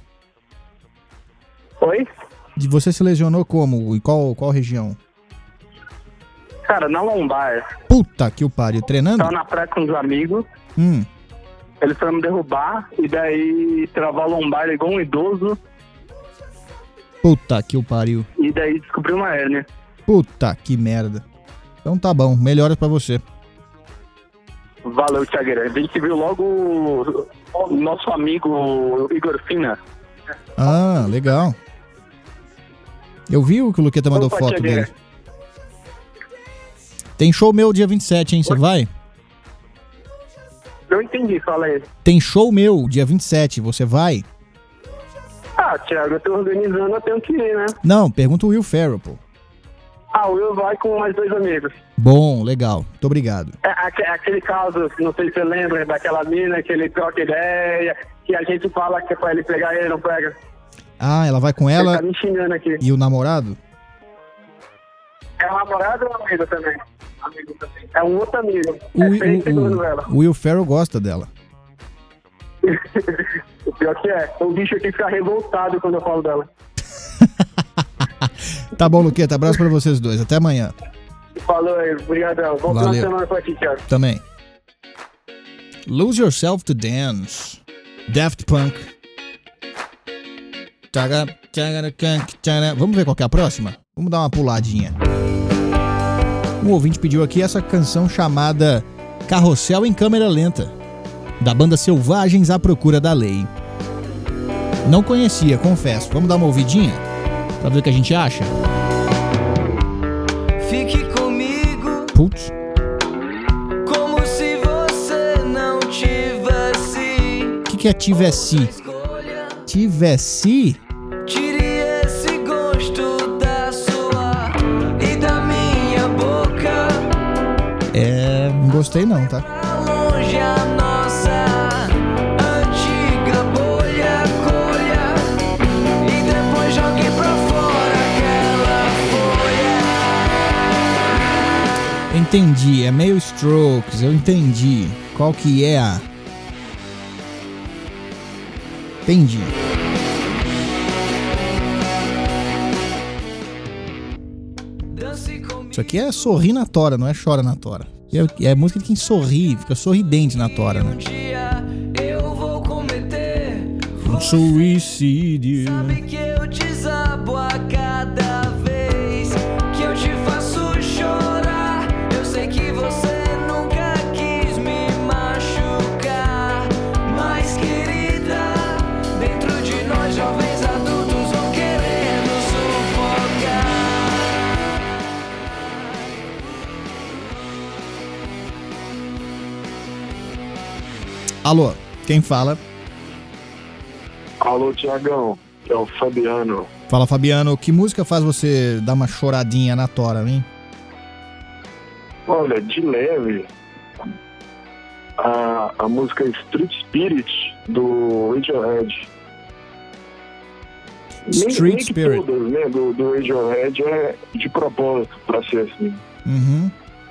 Oi?
De você se lesionou como? Em qual, qual região?
Cara, na lombar.
Puta que o pariu, treinando?
Tava na praia com os amigos.
Hum.
Eles foram me derrubar e daí travar a lombar igual um idoso.
Puta que o pariu.
E daí descobri uma hérnia.
Puta que merda. Então tá bom, melhoras pra você.
Valeu, Thiagueira. A gente viu logo o nosso amigo Igor Fina.
Ah, legal. Eu vi o que o Luqueta mandou Opa, foto Thiagueira. dele. Tem show meu dia vinte e sete, hein? Você vai?
Não entendi, fala aí.
Tem show meu dia vinte e sete, você vai?
Ah, Ah, Thiago, eu tô organizando, eu tenho que ir, né?
Não, pergunta o Will Ferrell, pô.
Ah, o Will vai com mais dois amigos.
Bom, legal. Muito obrigado.
É, aque- aquele caso, não sei se você lembra, daquela mina que ele troca ideia, que a gente fala que é pra ele pegar ele, não pega.
Ah, ela vai com
Ele
ela
tá me xingando aqui.
e o namorado?
É um namorado ou um amigo também? Amigo também. É um outro amigo.
O,
é
Will-
feio segundo
o,
ela.
o Will Ferrell gosta dela.
O pior que é, o bicho aqui fica revoltado quando eu falo dela.
Tá bom, Luqueta. Abraço pra vocês dois. Até amanhã.
Falou aí, obrigadão. Bom final de
Valeu.
semana pra ti, Thiago.
Também. Lose Yourself to Dance. Daft Punk. Tchaga, tchaga, tchaga, tchaga. Vamos ver qual que é a próxima? Vamos dar uma puladinha. Um ouvinte pediu aqui essa canção chamada Carrossel em Câmera Lenta, da banda Selvagens à Procura da Lei. Não conhecia, confesso. Vamos dar uma ouvidinha? Pra ver o que a gente acha?
Fique comigo
Putz.
como se você não tivesse.
O que, que é tivesse? Tivesse?
Tire esse gosto da sua e da minha boca.
É. Não gostei não, tá?
Pra longe a nossa antiga bolha, colha e depois jogue pra fora aquela folha.
Entendi, é meio Strokes, eu entendi. Qual que é a... Entendi. Isso aqui é sorrir na tora, não é chora na tora. É, é música de quem sorri, fica sorridente na tora, né?
Eu vou cometer
Um suicídio.
Sabe que eu desabo a cada vez que eu te faço chorar. Eu sei que você nunca quis me machucar, mas querida, dentro de nós jovens adultos vão querendo sufocar.
Alô, quem fala?
Alô, Tiagão, é o Fabiano.
Fala, Fabiano, que música faz você dar uma choradinha na tora, hein?
Olha, de leve, a, a música Street Spirit do Radiohead.
Street
nem, nem que
Spirit.
todas, né, do, do Radiohead é de propósito pra ser assim.
Uhum.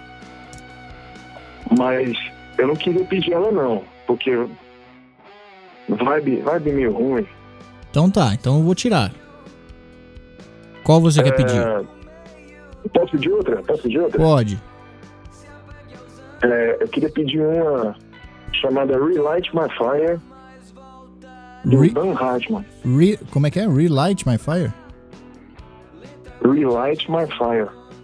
Mas eu não queria pedir ela não, porque vibe, vibe meio ruim.
Então tá, então eu vou tirar. Qual você quer pedir?
É, Posso pedir outra? Posso pedir outra?
Pode.
É, eu queria pedir uma chamada Relight My Fire, do
Re-
Dan Hartman.
Re- como é que é? Relight My Fire?
Relight My Fire.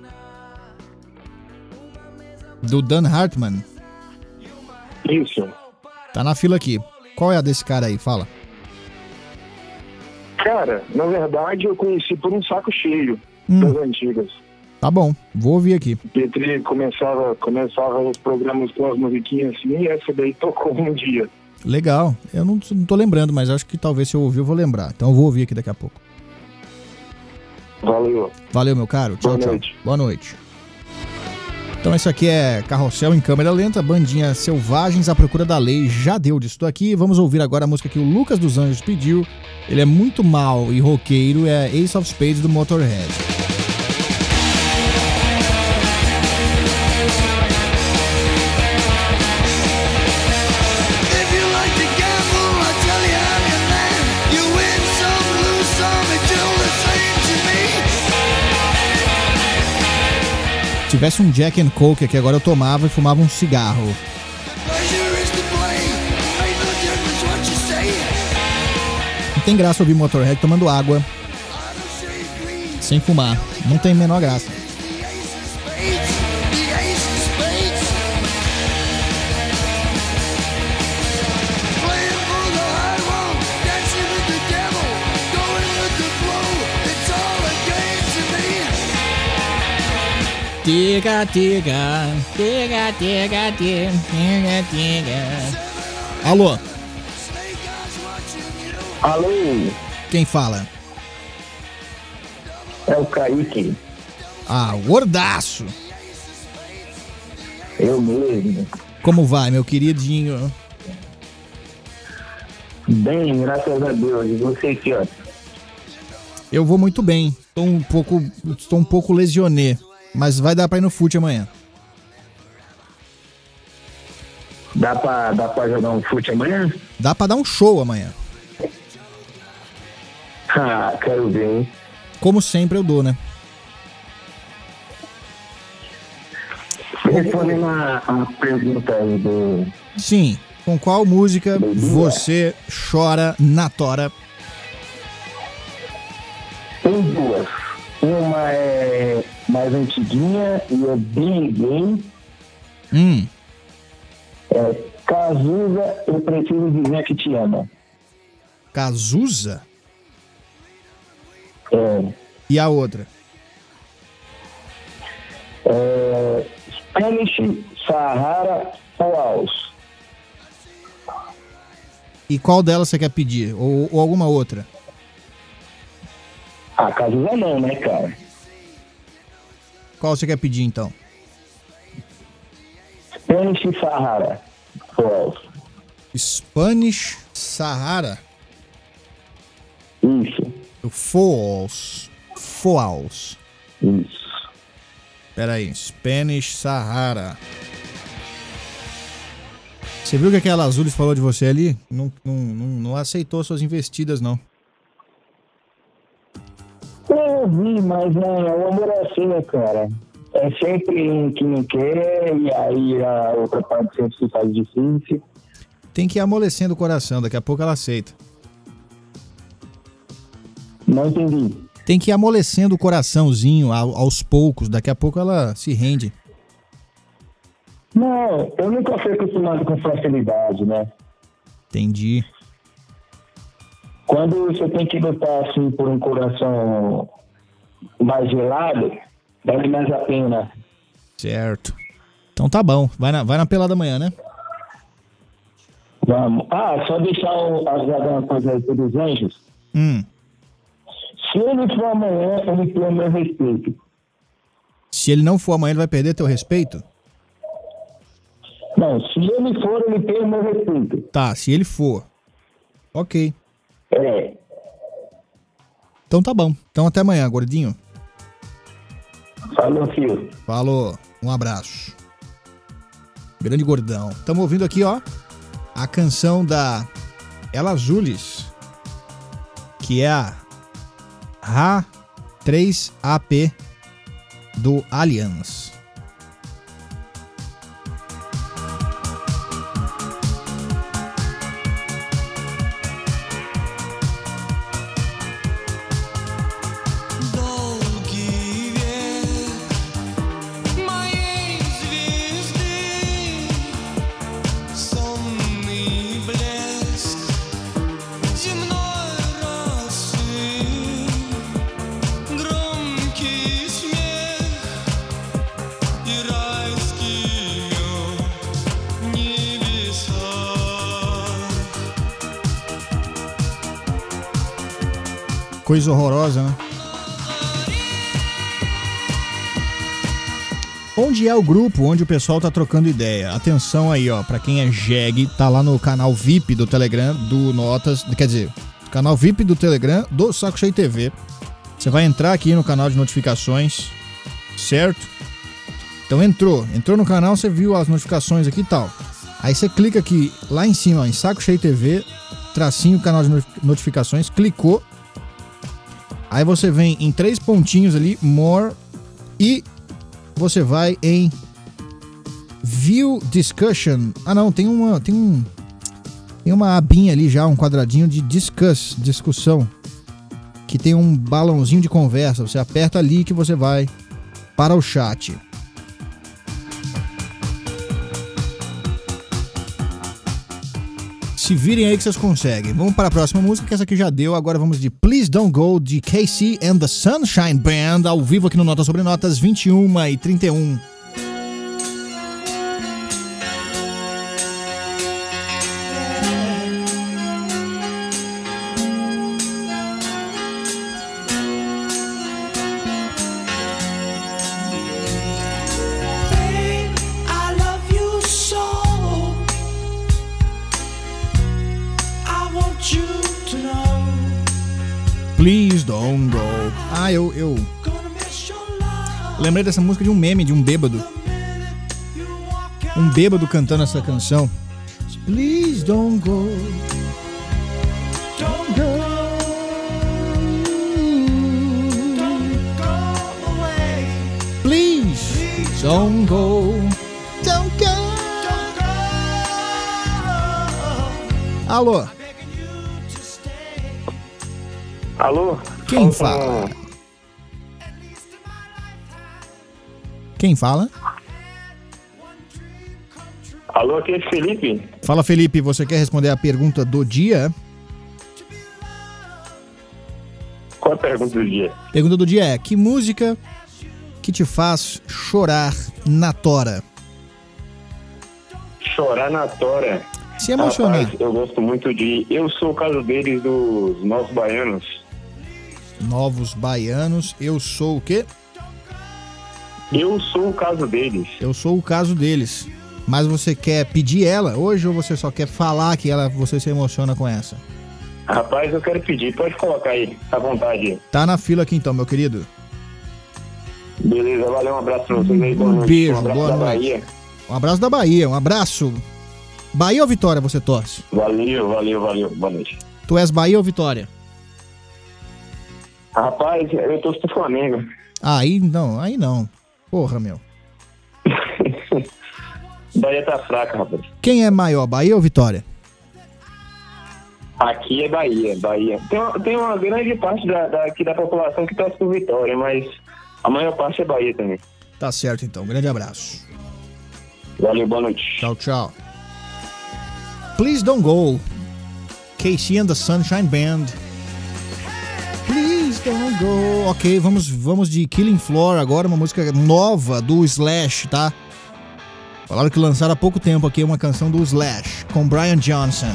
Do Dan Hartman.
Isso.
Tá na fila aqui. Qual é a desse cara aí? Fala.
Cara, na verdade eu conheci por um saco cheio
Hum.
das antigas.
Tá bom, vou ouvir aqui.
Petri começava, começava os programas com as musiquinhas assim e essa daí tocou um dia.
Legal. Eu não, não tô lembrando, mas acho que talvez se eu ouvir eu vou lembrar. Então eu vou ouvir aqui daqui a pouco.
Valeu.
Valeu, meu caro. Tchau,
Boa
tchau.
noite.
Boa noite. Então isso aqui é Carrossel em Câmera Lenta, bandinha Selvagens à Procura da Lei, já deu disso aqui. Vamos ouvir agora a música que o Lucas dos Anjos pediu. Ele é muito mal e roqueiro, é Ace of Spades do Motorhead.
If you like to gamble, I tell you I'm your man. You win some, lose some, it's all the same to me.
Se tivesse um Jack and Coke aqui agora eu tomava e fumava um cigarro.
Pleasure is to blame. Ain't no difference what you say.
Não tem graça ouvir Motorhead tomando água sem fumar. Não tem a menor graça.
Spades, the ace of spades. Playing for the high road, dancing with the devil, going with the flow. It's all a game to me.
Diga, diga, diga, diga, diga, diga, diga. Alô?
Alô?
Quem fala?
É o Kaique.
Ah, gordaço.
Eu mesmo.
Como vai, meu queridinho?
Bem, graças a Deus. E você aqui, ó?
Eu vou muito bem. Estou um pouco, estou um pouco lesionê, mas vai dar pra ir no fute amanhã.
Dá pra, dá pra jogar um fute amanhã?
Dá pra dar um show amanhã.
Ah, quero ver, hein?
Como sempre eu dou, né?
Respondendo a, a pergunta aí do...
Sim. Com qual música você chora na tora?
Tem duas. Uma é mais antiguinha e é bem gay.
Hum.
É Cazuza, eu preciso dizer que te amo.
Cazuza?
É.
E a outra?
É Spanish Sahara Falls.
E qual delas você quer pedir? Ou, ou alguma outra?
Ah, Cazuza não, né, cara?
Qual você quer pedir, então?
Spanish Sahara Falls.
Spanish Sahara?
Isso.
Falls. Falls.
Isso.
Peraí, Spanish Sahara. Você viu que aquela Azulis falou de você ali? Não, não, não, não aceitou suas investidas, não.
Eu vi, mas né, o amor é assim, né, cara? É sempre um que não quer e aí a outra parte sempre se faz difícil.
Tem que ir amolecendo o coração, daqui a pouco ela aceita.
Não entendi.
Tem que ir amolecendo o coraçãozinho aos poucos, daqui a pouco ela se rende.
Não, eu nunca fui acostumado com facilidade, né?
Entendi.
Quando você tem que lutar assim por um coração mais gelado, vale mais a pena.
Certo. Então tá bom, vai na, vai na pelada amanhã, né?
Vamos. Ah, só deixar um, avisar uma coisa aí para os anjos.
Hum.
Se ele for amanhã, ele tem o meu respeito.
Se ele não for amanhã, ele vai perder teu respeito?
Não, se ele for, ele tem o meu respeito.
Tá, se ele for. Ok.
É.
Então tá bom. Então até amanhã, gordinho.
Falou, filho.
Falou. Um abraço. Grande gordão. Estamos ouvindo aqui, ó, a canção da Ela Azulis, que é a H três A P do Allianz. Coisa horrorosa, né? Onde é o grupo onde o pessoal tá trocando ideia? Atenção aí, ó, pra quem é jegue, tá lá no canal V I P do Telegram, do Notas, quer dizer, canal V I P do Telegram do Saco Cheio T V. Você vai entrar aqui no canal de notificações, certo? Então entrou, entrou no canal, você viu as notificações aqui e tal. Aí você clica aqui, lá em cima, ó, em Saco Cheio T V, tracinho, canal de notificações, clicou. Aí você vem em três pontinhos ali, More, e você vai em View Discussion. Ah não, tem uma, tem um, tem uma abinha ali já, um quadradinho de Discuss, discussão, que tem um balãozinho de conversa. Você aperta ali que você vai para o chat. Se virem aí que vocês conseguem. Vamos para a próxima música, que essa aqui já deu. Agora vamos de Please Don't Go, de K C and the Sunshine Band, ao vivo aqui no Notas Sobre Notas, vinte e uma e trinta e um. Please don't go. Ah, eu, eu... lembrei dessa música de um meme, de um bêbado. Um bêbado cantando essa canção. Please don't go. Don't go. Please don't go. Don't go. Alô?
Alô?
Quem fala? Quem fala?
Alô, aqui é Felipe.
Fala, Felipe, você quer responder a pergunta do dia?
Qual a pergunta do dia?
Pergunta do dia é: que música que te faz chorar na tora?
Chorar na tora.
Se emocionar.
Rapaz, eu gosto muito de... Eu sou o caso deles, dos Novos Baianos.
Novos Baianos. Eu sou o quê?
Eu sou o caso deles.
Eu sou o caso deles. Mas você quer pedir ela hoje ou você só quer falar que ela, você se emociona com essa?
Rapaz, eu quero pedir. Pode colocar aí, à vontade.
Tá na fila aqui então, meu querido.
Beleza, valeu, um abraço pra vocês aí. Boa
Um
noite.
beijo,
um abraço
boa
da
noite.
Bahia.
Um abraço da Bahia, um abraço. Bahia ou Vitória você torce?
Valeu, valeu, valeu. Boa noite.
Tu és Bahia ou Vitória?
Rapaz, eu torço pro Flamengo.
Aí não, aí não. Porra, meu.
Bahia tá fraca, rapaz.
Quem é maior, Bahia ou Vitória?
Aqui é Bahia, Bahia. Tem uma, tem uma grande parte da, da, aqui da população que torce por Vitória, mas a maior parte é Bahia também.
Tá certo então, um grande abraço.
Valeu, boa noite.
Tchau, tchau. Please Don't Go. K C and the Sunshine Band. Please Don't Go. Ok, vamos, vamos de Killing Floor agora, uma música nova do Slash, tá? Falaram que lançaram há pouco tempo aqui uma canção do Slash com Brian Johnson.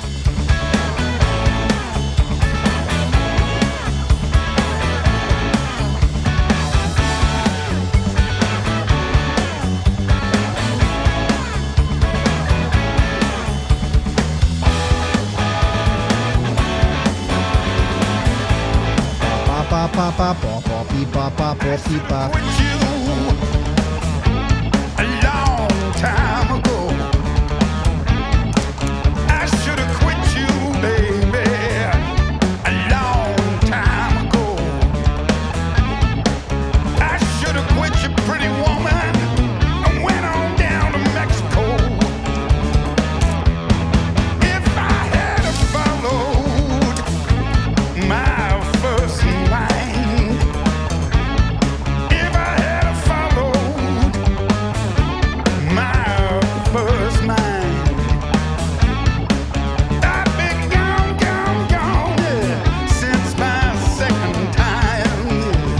Pa pa pa pa pa pi pa pa pa pi pa.
A long time ago, I should have quit you, baby. A long time ago, I should have quit you, pretty woman, and went on down to Mexico. If I had followed my first line, if I had followed my first mind, I've been gone, gone, gone, yeah, since my second time.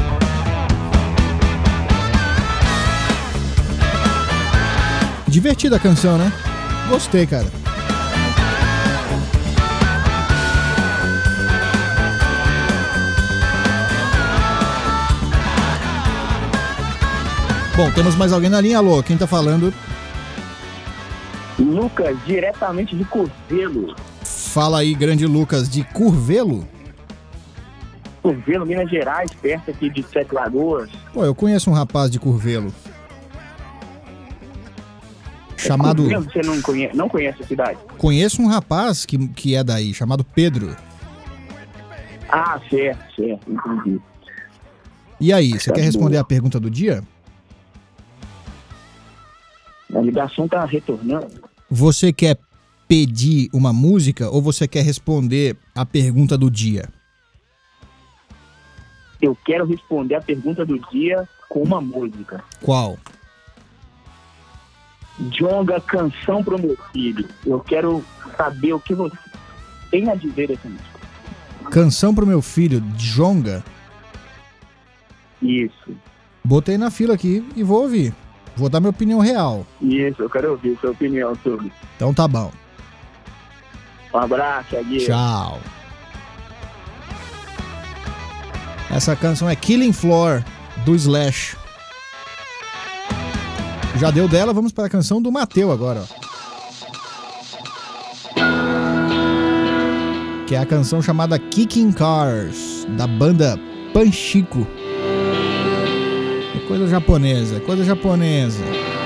Divertida a canção, né? Gostei, cara. Bom, temos mais alguém na linha. Alô, quem tá falando?
Lucas, diretamente de Curvelo.
Fala aí, grande Lucas, de Curvelo?
Curvelo, Minas Gerais, perto aqui de Sete Lagoas.
Pô, eu conheço um rapaz de Curvelo. Chamado...
Curvelo, você não conhece, não conhece a cidade?
Conheço um rapaz que, que é daí, chamado Pedro.
Ah, certo, certo, entendi.
E aí, você
Tá
quer
bom.
responder a pergunta do dia?
A ligação tá retornando.
Você quer pedir uma música ou você quer responder a pergunta do dia?
Eu quero responder a pergunta do dia com uma música.
Qual?
Djonga, Canção pro Meu Filho. Eu quero saber o que você tem a dizer dessa música.
Canção pro meu filho, Djonga.
Isso,
Botei na fila aqui e vou ouvir. Vou dar minha opinião real.
isso, eu quero ouvir sua opinião sobre.
Então tá bom.
Um abraço, Aguirre.
Tchau. Essa canção é Killing Floor, do Slash. Já deu dela, vamos para a canção do Mateu agora, ó. Que é a canção chamada Kicking Cars. Beatles, da banda Panchiko. É coisa japonesa, coisa japonesa.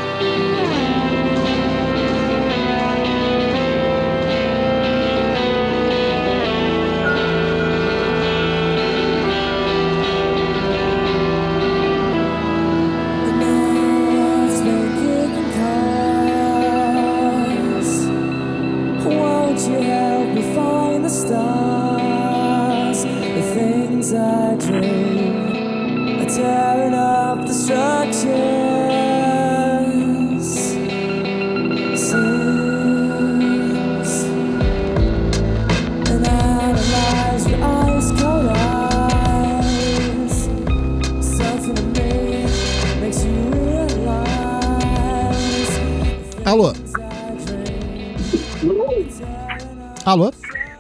Alô? Alô?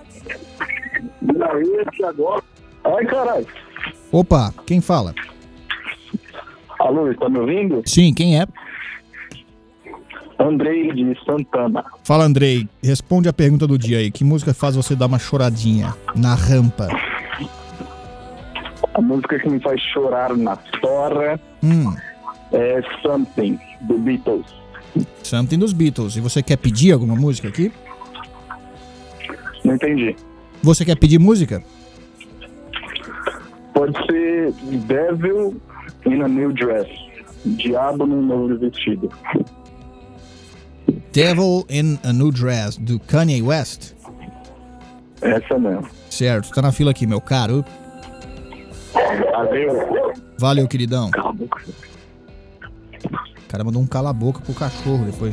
Ai, caralho.
Opa, quem fala?
Alô, tá me ouvindo?
Sim, quem é?
Andrei de Santana.
Fala, Andrei. Responde a pergunta do dia aí. Que música faz você dar uma choradinha na rampa?
A música que me faz chorar na tora
hum.
é Something, do Beatles.
Something dos Beatles. E você quer pedir alguma música aqui?
Não entendi.
Você quer pedir música?
Pode ser Devil in a New Dress. Diabo num novo vestido.
Devil in a New Dress, do Kanye West?
Essa mesmo.
Certo, tá na fila aqui, meu caro.
Valeu.
Valeu, queridão.
Cala a boca.
O cara mandou um cala a boca pro cachorro depois.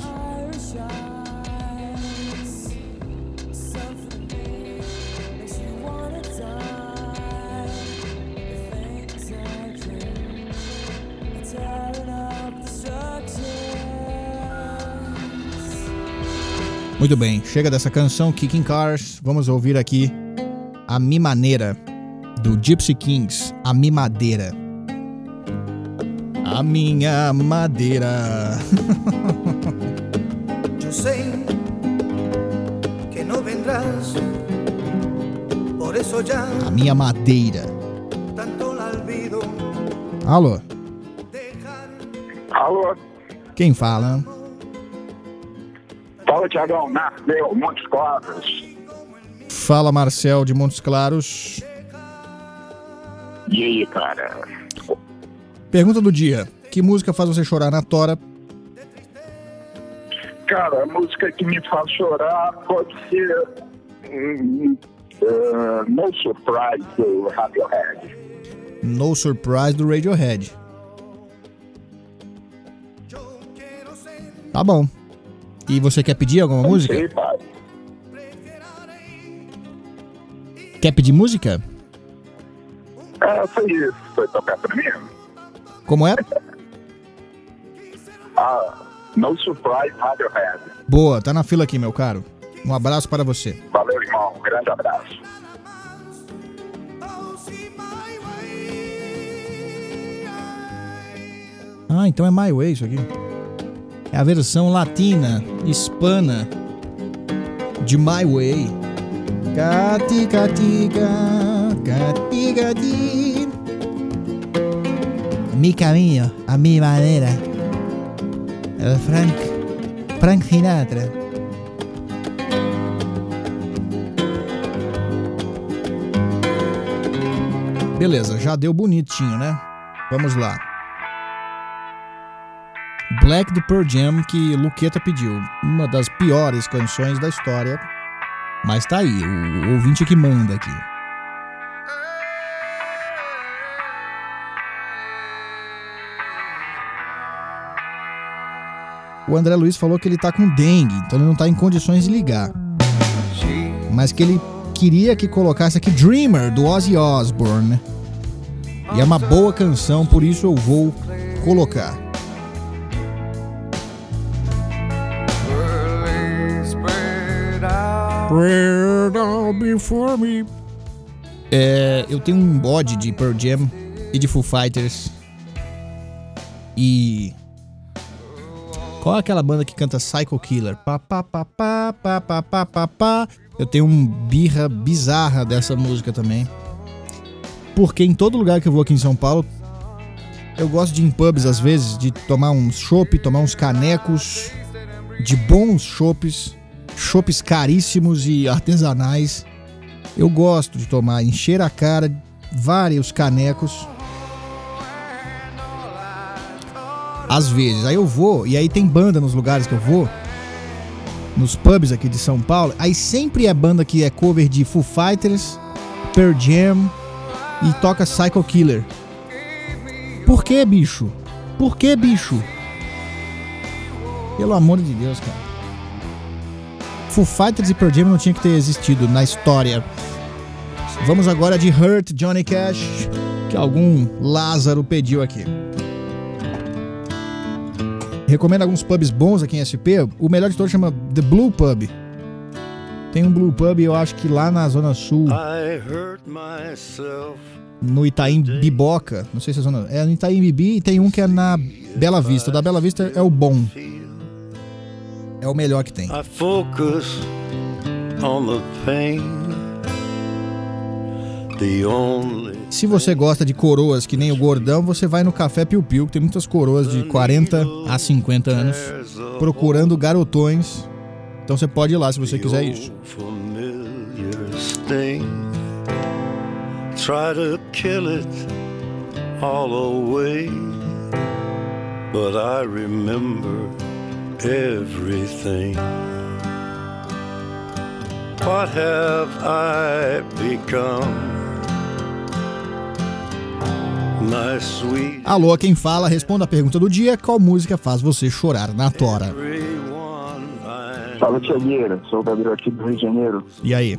Muito bem, chega dessa canção Kicking Cars, vamos ouvir aqui A Mimaneira, do Gypsy Kings, A Mimadeira. A minha madeira.
Eu sei que não vendrás, por isso já.
A minha madeira.
Tanto la olvido.
Alô?
Alô?
Quem fala?
Fala, Tiagão, Marcel, Montes Claros.
Fala, Marcel de Montes Claros.
E aí, cara?
Pergunta do dia. Que música faz você chorar na tora?
Cara, a música que me faz chorar pode ser um, uh, No Surprise do Radiohead.
No Surprise do Radiohead. Tá bom. E você quer pedir alguma
Não
música?
sei, pai.
Quer pedir música?
É, foi isso. Foi tocar pra mim?
Como é?
Ah, No Surprise Radiohead.
Boa, tá na fila aqui, meu caro. Um abraço para você.
Valeu, irmão. Um grande abraço.
Ah, então é My Way isso aqui. É a versão latina, hispana de My Way. Cati, cati, cati, cati. Mi caminho, a mi maneira. El Frank, Frank Sinatra. Beleza, já deu bonitinho, né? Vamos lá. Black do Pearl Jam, que Luqueta pediu. Uma das piores canções da história. Mas tá aí, o ouvinte que manda aqui. O André Luiz falou que ele tá com dengue, então ele não tá em condições de ligar. Mas que ele queria que colocasse aqui Dreamer, do Ozzy Osbourne. E é uma boa canção, por isso eu vou colocar. Spread out before me. É, eu tenho um bode de Pearl Jam e de Foo Fighters. E... qual é aquela banda que canta Psycho Killer? Pá, pá, pá, pá, pá, pá, pá, pá, pá. Eu tenho um birra bizarra dessa música também. porque em todo lugar que eu vou aqui em São Paulo, eu gosto de ir em pubs às vezes, de tomar uns chopp, tomar uns canecos de bons chopps, chopps caríssimos e artesanais. Eu gosto de tomar, encher a cara, vários canecos. Às vezes, aí eu vou, e aí tem banda nos lugares que eu vou, nos pubs aqui de São Paulo, aí sempre é banda que é cover de Foo Fighters, Pearl Jam e toca Psycho Killer. Por que, bicho? Por que, bicho? Pelo amor de Deus, cara. Foo Fighters e Pearl Jam não tinha que ter existido na história. Vamos agora de Hurt, Johnny Cash, que algum Lázaro pediu aqui. Recomendo alguns pubs bons aqui em S P. O melhor de todos chama The Blue Pub. Tem um Blue Pub, eu acho que lá na Zona Sul, no Itaim Biboca. Não sei se é zona... É no Itaim Bibi, e tem um que é na Bela Vista. O da Bela Vista é o bom. É o melhor que tem.
I focus on the pain. The only...
Se você gosta de coroas que nem o Gordão, você vai no Café Piu Piu, que tem muitas coroas de quarenta a cinquenta anos, procurando garotões. Então você pode ir lá se você quiser isso.
Try to kill it all away, but I remember everything. What have I become? My sweet...
Alô, quem fala, responda a pergunta do dia. Qual música faz você chorar na tora?
Fala, Tiagueira. Sou o Gabriel aqui do Rio de Janeiro.
E aí?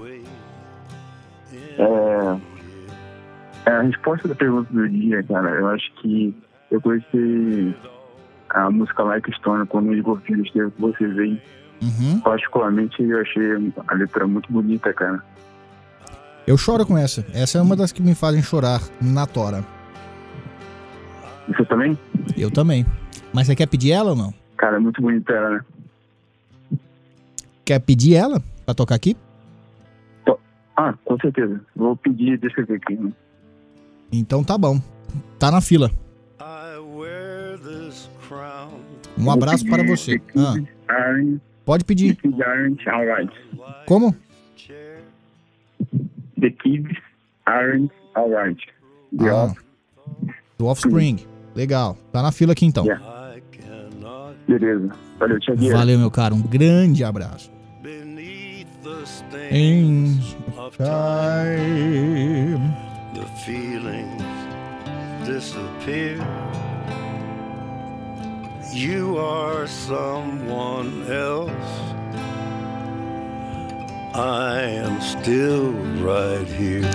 É... é... A resposta da pergunta do dia, cara, eu acho que eu conheci a música Like Stone quando o Igor Filho esteve com vocês aí.
Uhum.
Particularmente, eu achei a letra muito bonita, cara.
Eu choro com essa. Essa é uma das que me fazem chorar na tora.
Você também?
Eu também. Mas você quer pedir ela ou não?
Cara, é muito bonita ela, né?
Quer pedir ela pra tocar aqui?
Ah, com certeza. Vou pedir, deixa eu ver aqui. Né?
Então tá bom. Tá na fila. Um abraço para você. Ah. Pode pedir. Como?
The Kids Aren't Alright.
Ah, do Offspring. Legal. Tá na fila aqui então.
Yeah. Beleza. Valeu, Thiaguinho.
Valeu, meu caro. Um grande abraço. In time,
the feelings disappear. You are someone else. I am still right here.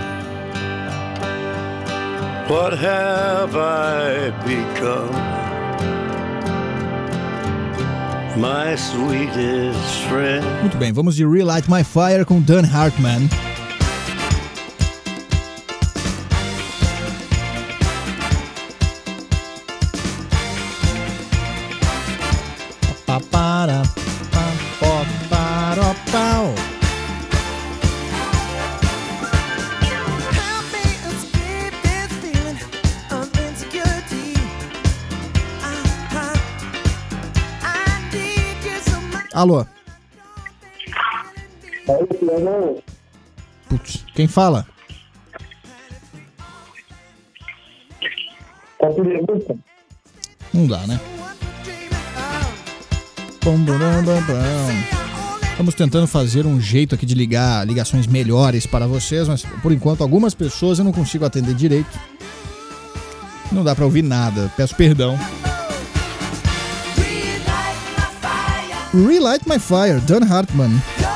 What have I become? My sweetest friend.
Muito bem, vamos de Relight My Fire com Dan Hartman. Para, para, para, pau. Alô? Putz, quem fala? Não dá, né? Estamos tentando fazer um jeito aqui de ligar ligações melhores para vocês, mas por enquanto algumas pessoas eu não consigo atender direito. Não dá pra ouvir nada, peço perdão. Relight My Fire, Dan Hartman.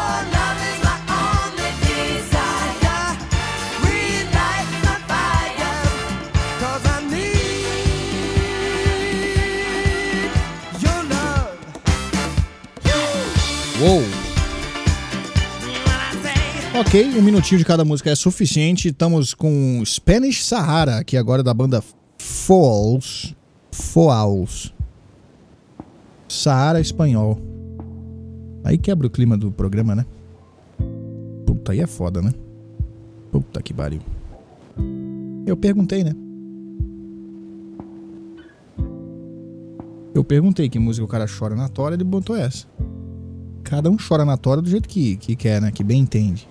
Uou. Ok, um minutinho de cada música é suficiente. Estamos com Spanish Sahara, aqui agora da banda Falls. Falls. Sahara espanhol. Aí quebra o clima do programa, né? Puta, aí é foda, né? Puta que pariu. Eu perguntei, né? Eu perguntei que música o cara chora na tora, ele botou essa. Cada um chora na tora do jeito que, que quer, né? Que bem entende.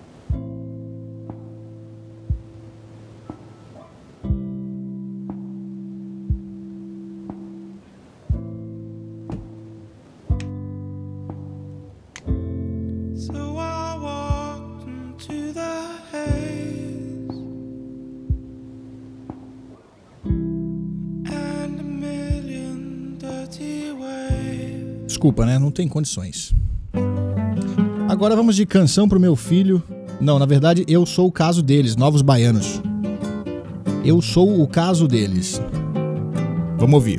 Desculpa, né? Não tem condições. Agora vamos de canção pro meu filho. Não, na verdade, eu sou o caso deles, Novos Baianos. Eu sou o caso deles. Vamos ouvir.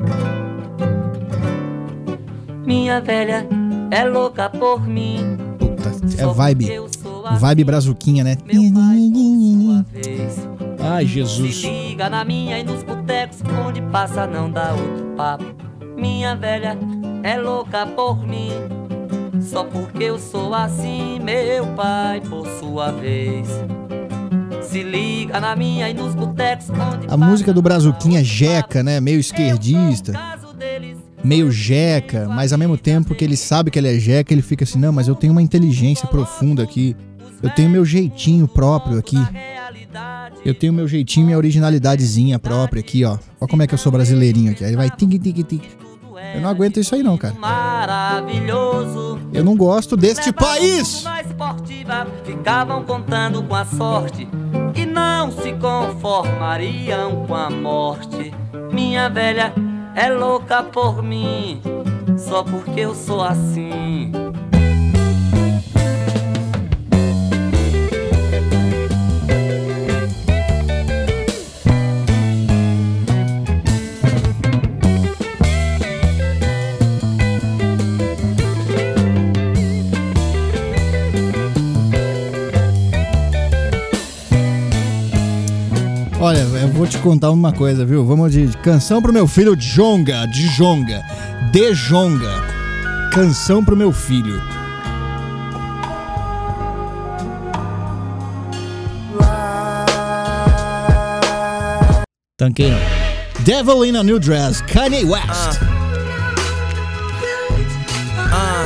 Minha velha é louca por mim.
Puta, é vibe. Vibe brazuquinha, né? Ai, Jesus.
Se liga na minha e nos botecos, onde passa não dá outro papo. Minha velha é louca por mim, só porque eu sou assim, meu pai, por sua vez. Se liga na minha e nos botecos onde
a música do brazuquinha jeca, né? Meio esquerdista, meio jeca, mas ao mesmo tempo que ele sabe que ele é jeca, ele fica assim, não, mas eu tenho uma inteligência profunda aqui, eu tenho meu jeitinho próprio aqui, eu tenho meu jeitinho, minha originalidadezinha própria aqui, ó. Olha como é que eu sou brasileirinho aqui, aí vai tic tic tic. Eu não aguento isso aí não, cara.
Maravilhoso.
Eu não gosto deste país.
Na esportiva ficavam contando com a sorte e não se conformariam com a morte. Minha velha é louca por mim, só porque eu sou assim.
Olha, eu vou te contar uma coisa, viu? Vamos de canção pro meu filho Djonga, Djonga, Djonga. Canção pro meu filho. Tanquei não. Devil in a New Dress, Kanye West.
Uh. Uh.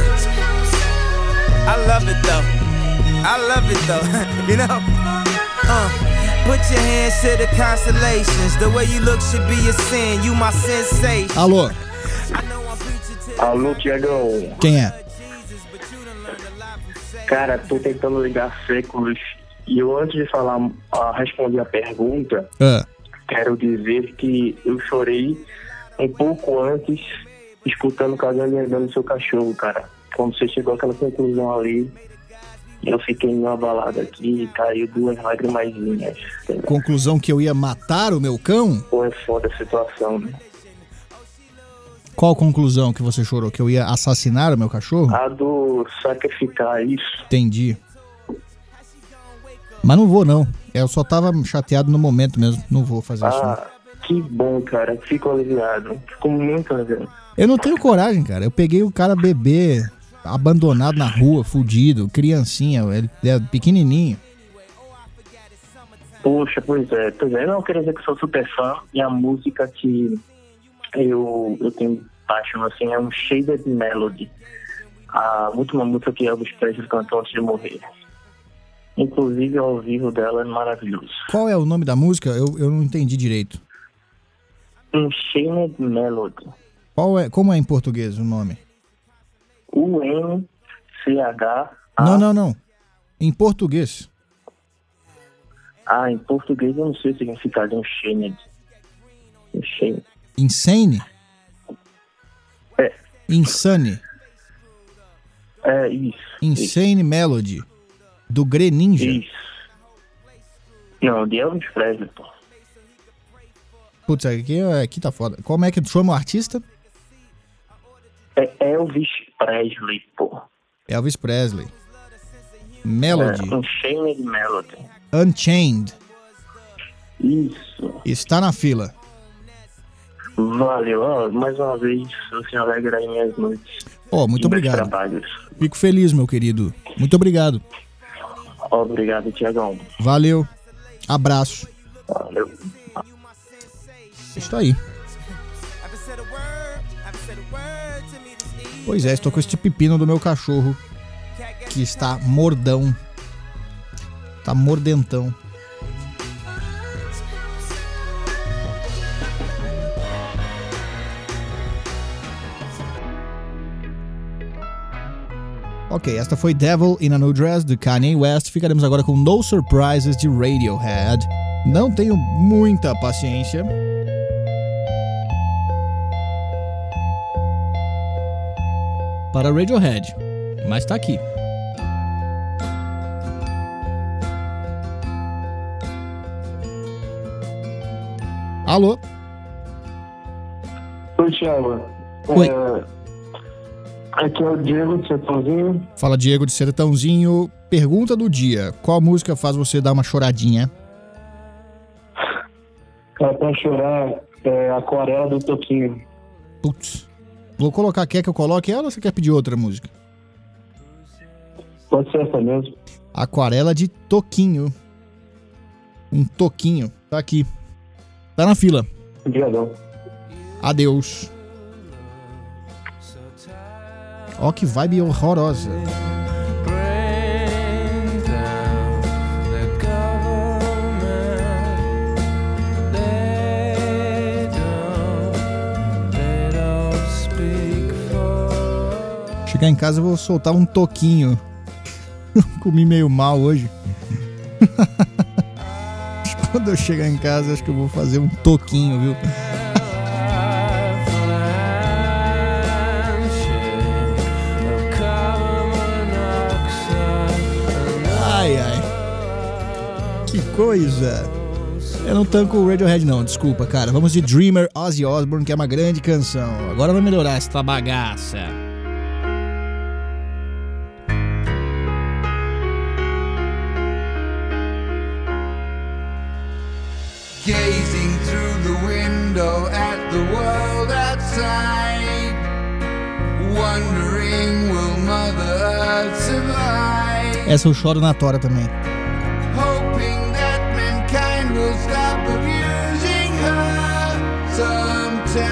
I love it though. I love it though. You know? Uh. Put your hands to the constellations. The way you look should be a sin. You my sensation.
Alô.
Alô, Tiagão.
Quem é?
Cara, tô tentando ligar séculos. E eu, antes de falar, uh, responder a pergunta,
uh.
quero dizer que eu chorei um pouco antes, escutando Cagando e Andando Seu Cachorro, cara. Quando você chegou àquela conclusão ali, eu fiquei numa balada aqui e caiu duas lágrimazinhas.
Conclusão que eu ia matar o meu cão?
Pô, é foda a situação, né?
Qual conclusão que você chorou? Que eu ia assassinar o meu cachorro?
A do sacrificar isso.
Entendi. Mas não vou, não. Eu só tava chateado no momento mesmo. Não vou fazer isso.
Ah, que bom, cara. Fico aliviado. Fico muito aliviado.
Eu não tenho coragem, cara. Eu peguei o cara bebê, abandonado na rua, fudido, criancinha, ele é pequenininho.
Poxa, pois é. Pois é, não, eu quero dizer que eu sou super fã. E a música que eu, eu tenho paixão, assim, é um Shaded Melody. A última música que Elvis Presley cantou antes de morrer. Inclusive, ao vivo dela é maravilhoso.
Qual é o nome da música? Eu, eu não entendi direito.
Um Shaded Melody.
Qual é, como é em português o nome?
U N C H A.
Não, não, não. Em português.
Ah, em português eu não sei o significado. Unchained. Unchained.
Insane?
É.
Insane.
É, isso.
Insane isso. Melody. Do Greninja.
Isso. Não, de Elvis Presley, pô.
Putz, aqui, aqui tá foda. Como é que chama o artista?
É Elvis Presley, pô.
Elvis Presley. Melody.
É, Unchained Melody.
Unchained.
Isso.
Está na fila.
Valeu. Ó, mais uma vez, você alegra aí minhas noites.
Ó, oh, muito obrigado.
Trabalhos.
Fico feliz, meu querido. Muito obrigado.
Obrigado, Tiagão.
Valeu. Abraço.
Valeu.
Isso aí. Pois é, estou com este pepino do meu cachorro, que está mordão. Tá mordentão. Ok, esta foi Devil in a New Dress, do Kanye West. Ficaremos agora com No Surprises, de Radiohead. Não tenho muita paciência. Para Radiohead, mas tá aqui. Alô?
Oi, Thiago.
Oi.
É... Aqui é o Diego de Sertãozinho.
Fala, Diego de Sertãozinho. Pergunta do dia. Qual música faz você dar uma choradinha?
Cara, pra chorar, é Aquarela do Toquinho.
Putz. Vou colocar, quer que eu coloque ela ou você quer pedir outra música?
Pode ser essa mesmo.
Aquarela de Toquinho. Um toquinho. Tá aqui. Tá na fila.
Obrigadão.
Adeus. Ó, que vibe horrorosa. Chegar em casa eu vou soltar um toquinho. Comi meio mal hoje. Quando eu chegar em casa acho que eu vou fazer um toquinho, viu? Ai, ai. Que coisa. Eu não tanco o Radiohead não, desculpa, cara. Vamos de Dreamer, Ozzy Osbourne, que é uma grande canção. Agora vai melhorar essa bagaça.
Gazing through the window at the world outside, wondering will Mother Earth survive?
Essa eu choro na tora também.
Hoping that mankind will stop abusing her sometime.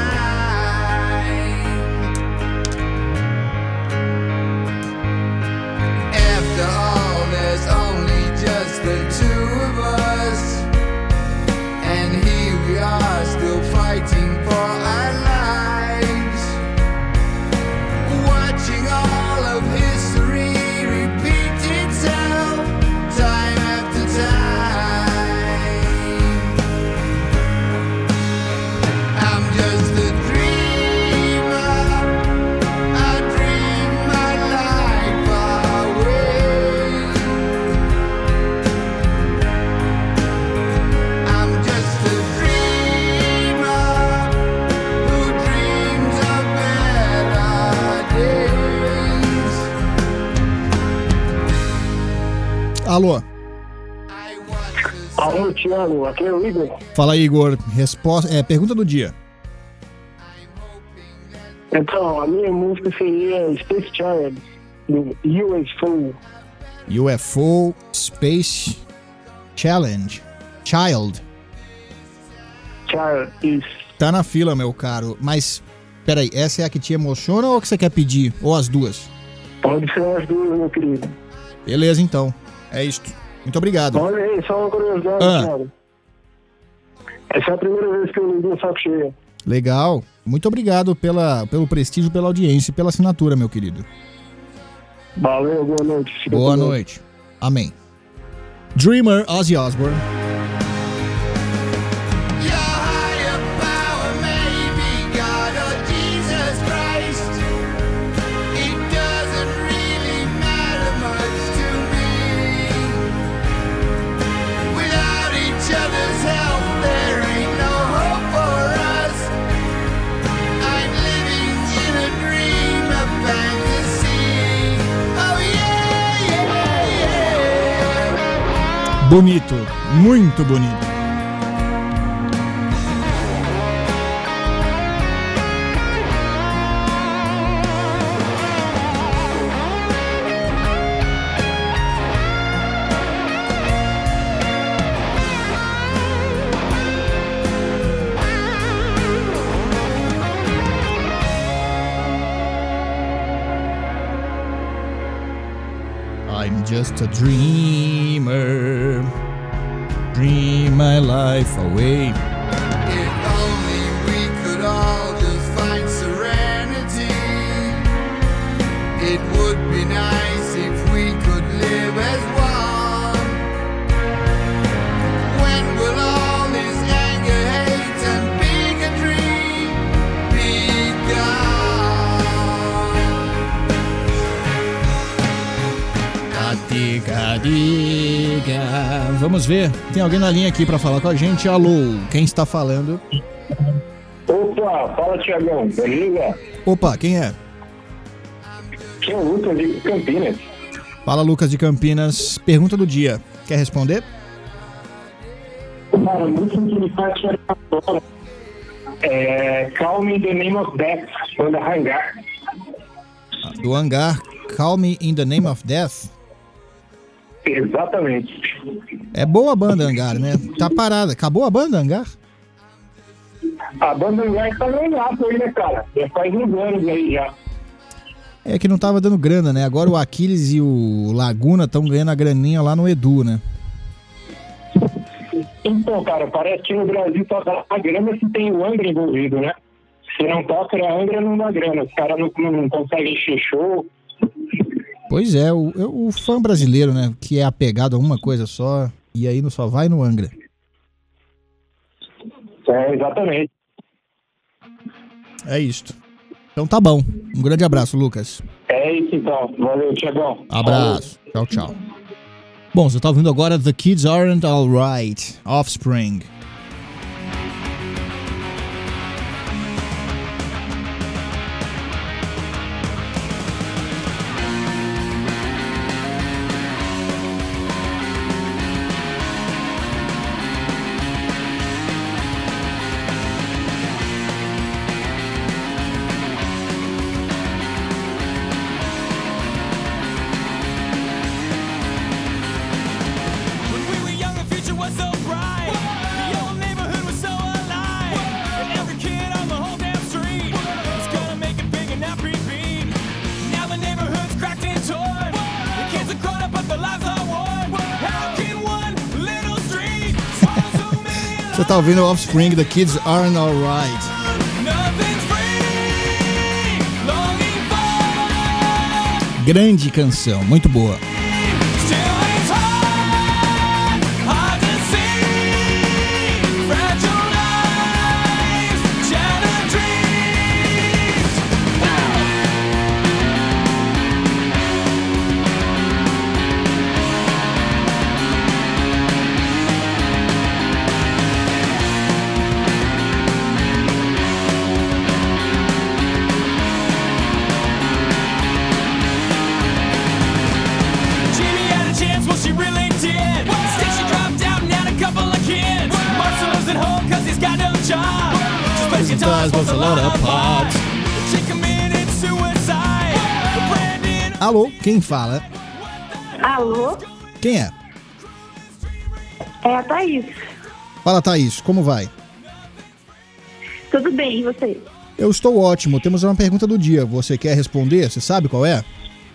After all, there's only just the two of us, and here we are still fighting for our lives, watching all of history repeat itself time after time. I'm just a dreamer, I dream my life away. I'm just a dreamer who dreams of better days.
Alô?
Alô, Thiago, aqui é o Igor.
Fala, Igor. Resposta, é, pergunta do dia.
Então, a minha música seria Space Child, do U F O.
U F O Space Challenge. Child.
Child, isso.
Tá na fila, meu caro. Mas, peraí, essa é a que te emociona ou a que você quer pedir? Ou as duas?
Pode ser as duas, meu querido.
Beleza, então. É isto. Muito obrigado.
Olha aí, só uma curiosidade,
Ah.
Thiago. Essa é a primeira vez que eu liguei o saco cheio.
Legal. Muito obrigado pela, pelo prestígio, pela audiência e pela assinatura, meu querido.
Valeu, boa noite. Fica
Boa
com Deus.
noite. Amém. Dreamer, Ozzy Osbourne.
God or Jesus Christ, it doesn't really matter much to me. Without each other's help, there ain't no hope for us. I'm living in a dream of fantasy. Oh yeah, yeah, yeah.
Bonito. Muito bonito. I'm just a dreamer. Dream my life away.
If only we could all just find serenity. It would be nice if we could live as one. When will all this anger, hate, and bigotry be gone?
Diga, diga. Vamos ver. Tem alguém na linha aqui pra falar com a gente. Alô, quem está falando?
Opa, fala Tiagão, beleza?
Opa, quem é?
Aqui é o Lucas de Campinas.
Fala, Lucas de Campinas. Pergunta do dia. Quer responder?
Cara, muito que me faz chorar agora. É Calm in the Name of Death, banda Hangar.
Do Hangar, Call Me in the Name of Death.
Exatamente.
É boa a banda Hangar, né? Tá parada. Acabou a banda Hangar?
A banda Hangar tá ganhando aí, né, cara? Já faz uns anos aí já.
É que não tava dando grana, né? Agora o Aquiles e o Laguna estão ganhando a graninha lá no Edu, né?
Então, cara, parece que no Brasil só dá a grana se tem o Angra envolvido, né? Se não toca a Angra, não dá grana. Os caras não, não conseguem encher show.
Pois é, o, o fã brasileiro, né? Que é apegado a uma coisa só e aí não só vai no Angra.
É, exatamente.
É isto. Então tá bom. Um grande abraço, Lucas.
É isso então. Valeu, Tiagão.
Abraço. Tchau, tchau. Bom, você tá ouvindo agora The Kids Aren't Alright, Offspring. Você tá ouvindo Offspring, The Kids Aren't Alright. Grande canção, muito boa. Alô, quem fala?
Alô?
Quem é?
É a Thaís.
Fala, Thaís, como vai?
Tudo bem, e você?
Eu estou ótimo. Temos uma pergunta do dia. Você quer responder? Você sabe qual é?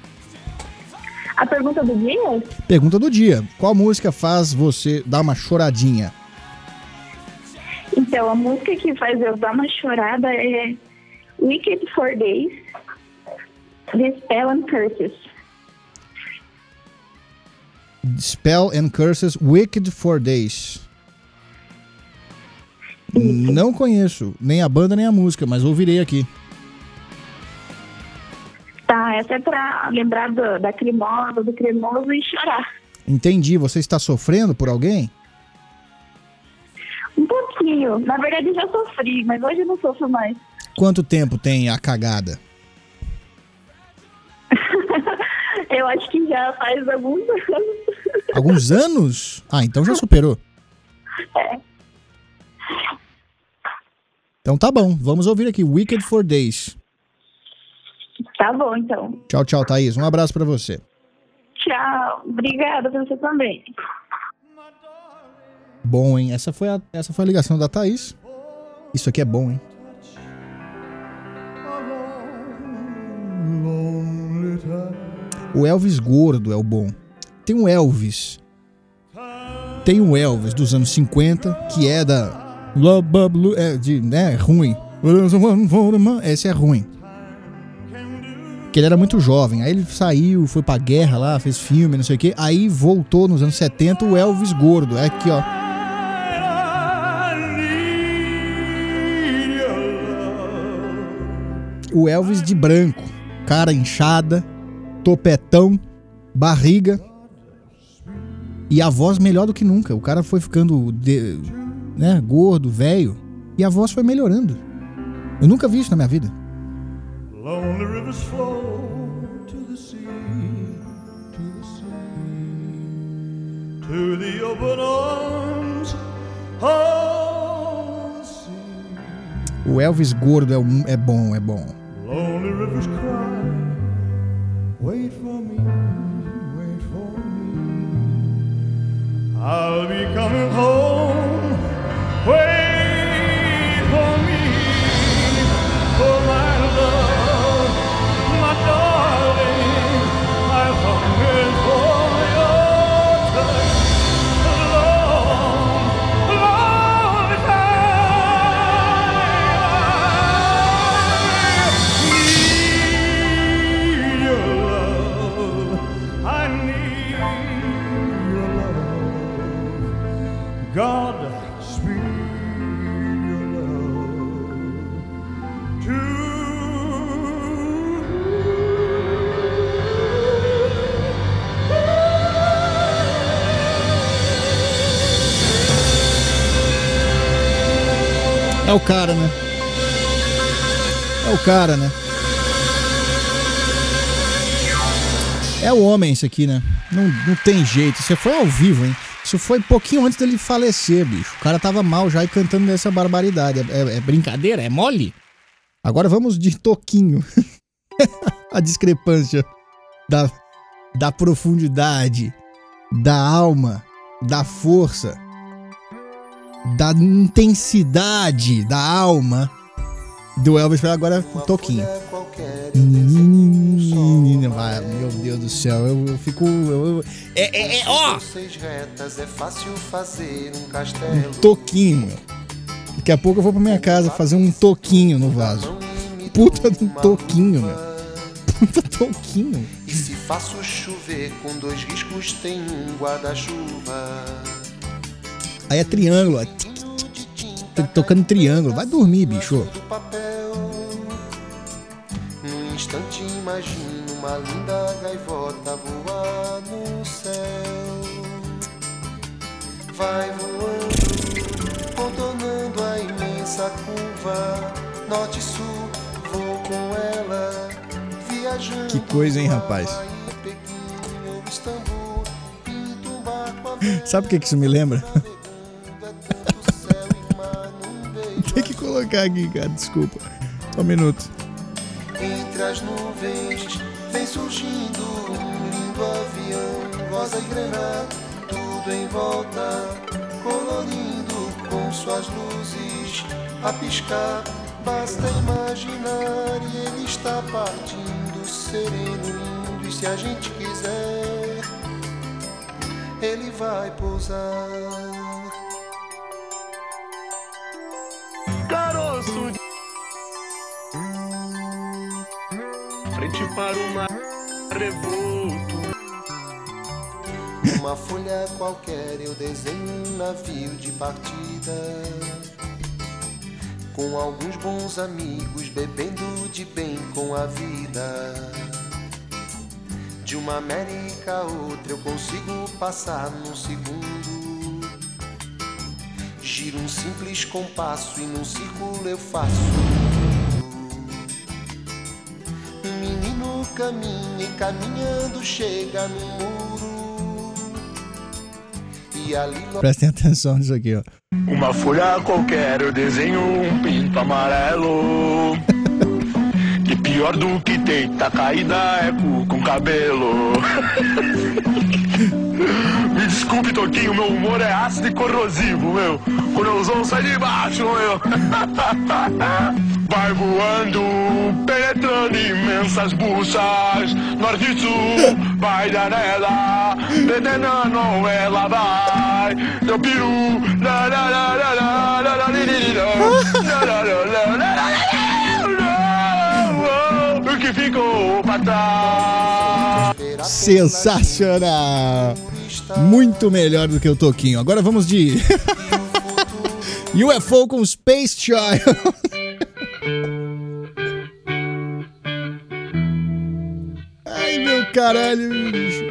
A pergunta do dia?
Pergunta do dia. Qual música faz você dar uma choradinha?
Então, a música que faz eu dar uma chorada é Wicked for Days, The Spell and Curses.
Spell and Curses, Wicked for Days. Isso. Não conheço nem a banda nem a música, mas ouvirei aqui.
Tá, essa é pra lembrar do, da cremosa, do cremoso e chorar.
Entendi. Você está sofrendo por alguém?
Um pouquinho. Na verdade, já sofri, mas hoje eu não sofro mais.
Quanto tempo tem a cagada?
Eu acho que já faz alguns anos.
Alguns anos? Ah, então já superou.
É.
Então tá bom. Vamos ouvir aqui Wicked for Days.
Tá bom, então.
Tchau, tchau, Thaís. Um abraço pra você.
Tchau. Obrigada pra você também.
Bom, hein? Essa foi a, essa foi a ligação da Thaís. Isso aqui é bom, hein? O Elvis gordo é o bom. Tem um Elvis. Tem um Elvis dos anos cinquenta, que é da... É, de, né, ruim. Esse é ruim. Que ele era muito jovem. Aí ele saiu, foi pra guerra lá, fez filme, não sei o que. Aí voltou nos anos setenta o Elvis gordo. É aqui, ó. O Elvis de branco. Cara inchada, topetão, barriga. E a voz melhor do que nunca. O cara foi ficando de, né, gordo, velho. E a voz foi melhorando. Eu nunca vi isso na minha vida.
Lonely rivers flow to the sea, to the sea, to the open arms of the sea.
O Elvis gordo é, é bom, é bom.
Lonely rivers cry, wait for me, wait for me. I'll be coming home, wait for me, for my love, my darling, I've hungered for your touch a long, long time. Need your love, I need your love. God, speed your love to
É o cara, né? É o cara, né? É o homem isso aqui, né? Não, não tem jeito. Isso foi ao vivo, hein? Isso foi pouquinho antes dele falecer, bicho. O cara tava mal já e cantando essa barbaridade. É, é, é brincadeira? É mole? Agora vamos de toquinho. A discrepância da, da profundidade, da alma, da força, da intensidade da alma do Elvis. Agora toquinho. Vai, meu Deus do céu, eu, eu fico. Eu, eu, é, é, é, ó! Um toquinho. Daqui a pouco eu vou pra minha casa fazer um toquinho no vaso. Puta de um toquinho, meu. Puta toquinho.
E se faço chover com dois riscos, tem um guarda-chuva.
Aí é triângulo, ó. Tocando triângulo. Vai dormir, bicho.
Num instante imagino uma linda gaivota voar no céu. Vai voando, contornando a imensa curva. Norte e sul, vou com ela, viajando.
Que coisa, hein, rapaz? Sabe o que que isso me lembra? Tem que colocar aqui, cara, desculpa. Só um minuto.
Entre as nuvens vem surgindo um lindo avião, rosa e grana, tudo em volta, colorindo com suas luzes a piscar. Basta imaginar e ele está partindo, sereno, lindo, e se a gente quiser, ele vai pousar.
Caroço de frente para o mar revolto.
Uma folha qualquer eu desenho um navio de partida, com alguns bons amigos bebendo de bem com a vida. De uma América a outra eu consigo passar num segundo. Giro um simples compasso e num círculo eu faço. Um menino caminha e caminhando chega no muro. E ali...
Prestem atenção nisso aqui, ó.
Uma folha qualquer eu desenho um pinto amarelo. E pior do que teita caída é cu com cabelo. Me desculpe, Toquinho, meu humor é ácido e corrosivo, meu. Quando eu usou, sai de baixo, meu. Vai voando, penetrando imensas buchas. Norte e sul, vai dar nela. Detenando ela vai. Teu peru, la la la la la la la la la la la. O que ficou pra trás?
Sensacional! Muito melhor do que o Toquinho. Agora vamos de U F O com Space Child. Ai, meu caralho, bicho.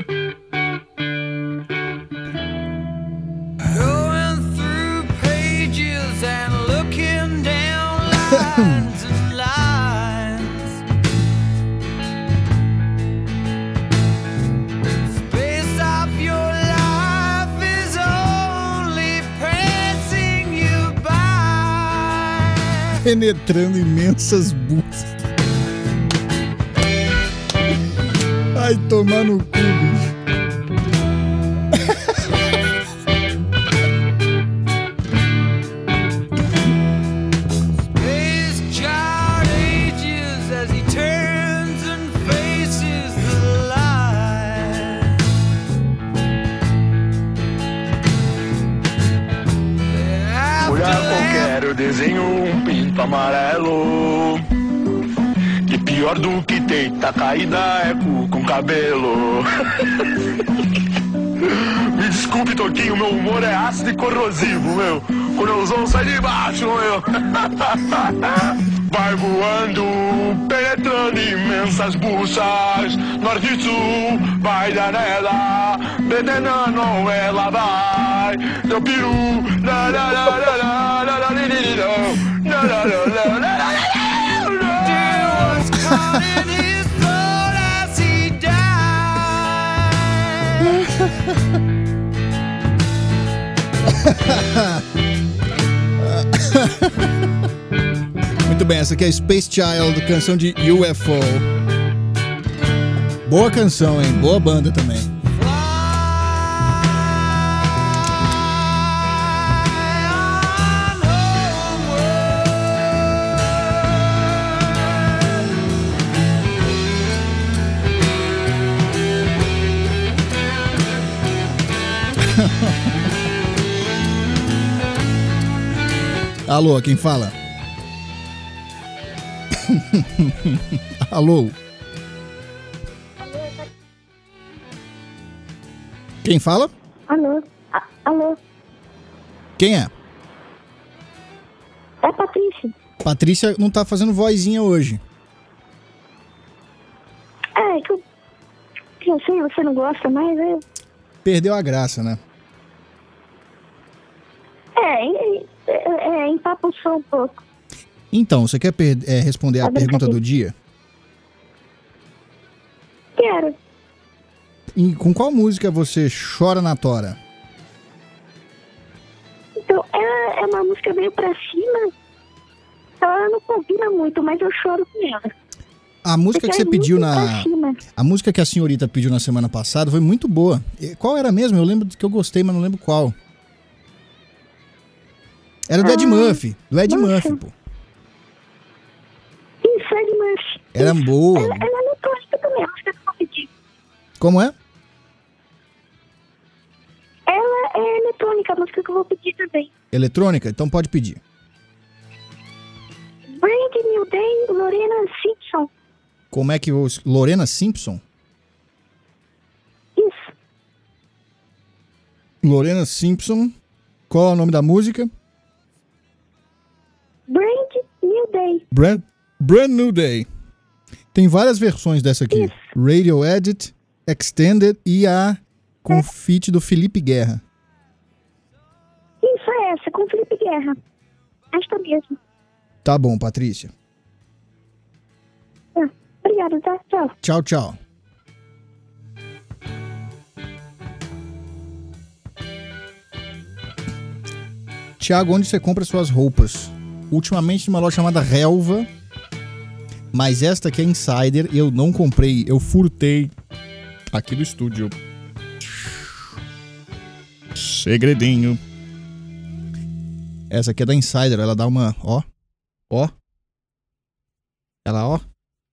Going through pages and looking down lines and lines. Space of your life is only passing you by.
Penetrando imensas buscas. Vai tomar no cu, bicho.
Space child ages as he turns and faces the light.
Olhar qualquer, eu desenho um pinto amarelo. Que pior do que teta caída é cu com cabelo. Me desculpe, Toquinho, meu humor é ácido e corrosivo, meu. Quando eu usou, sai de baixo, meu. Vai voando, penetrando imensas buchas. Norte e sul, vai dar nela. Detenando ela vai. Teu peru, la la la la la la la la la la la la.
Caught in his throat as he
Muito bem, essa aqui é Space Child, canção de U F O. Boa canção, hein? Boa banda também. Alô, quem fala? Alô? Quem fala?
Alô? A- alô?
Quem é?
É a Patrícia.
Patrícia não tá fazendo vozinha hoje.
É, que eu, que eu sei, você não gosta mais, é...
Perdeu a graça, né?
É, é, é, é empapuçou um pouco.
Então, você quer per- é, responder a
Tá
pergunta
brincadeira.
do dia?
Quero.
E com qual música você chora na tora?
Então, é, é uma música meio pra cima. Ela não combina muito, mas eu choro com ela.
A música que
Porque
você
é
pediu
muito
na...
pra cima.
A música que a senhorita pediu na semana passada foi muito boa. E qual era mesmo? Eu lembro que eu gostei, mas não lembro qual. Era do Ed
Ah,
Murphy. Do Ed
nossa.
Murphy, pô.
Isso, é de Murphy.
Era boa.
Ela, ela é eletrônica também, a música que eu vou pedir.
Como é?
Ela é eletrônica, a música que eu vou pedir também.
Eletrônica? Então pode pedir.
Brand New Day, Lorena Simpson.
Como é que os... Lorena Simpson?
Isso.
Lorena Simpson. Qual é o nome da música?
Brand New Day.
Brand, Brand New Day. Tem várias versões dessa aqui.
Isso.
Radio Edit, Extended e a com feat do Felipe Guerra.
Isso é essa, com Felipe Guerra. Esta mesmo.
Tá bom, Patrícia.
Ah, obrigada, tá? Tchau.
Tchau, tchau. Tiago, onde você compra suas roupas? Ultimamente numa loja chamada Relva. Mas esta aqui é Insider. Eu não comprei, eu furtei aqui do estúdio. Segredinho. Essa aqui é da Insider. Ela dá uma... Ó. Ó. Ela, ó.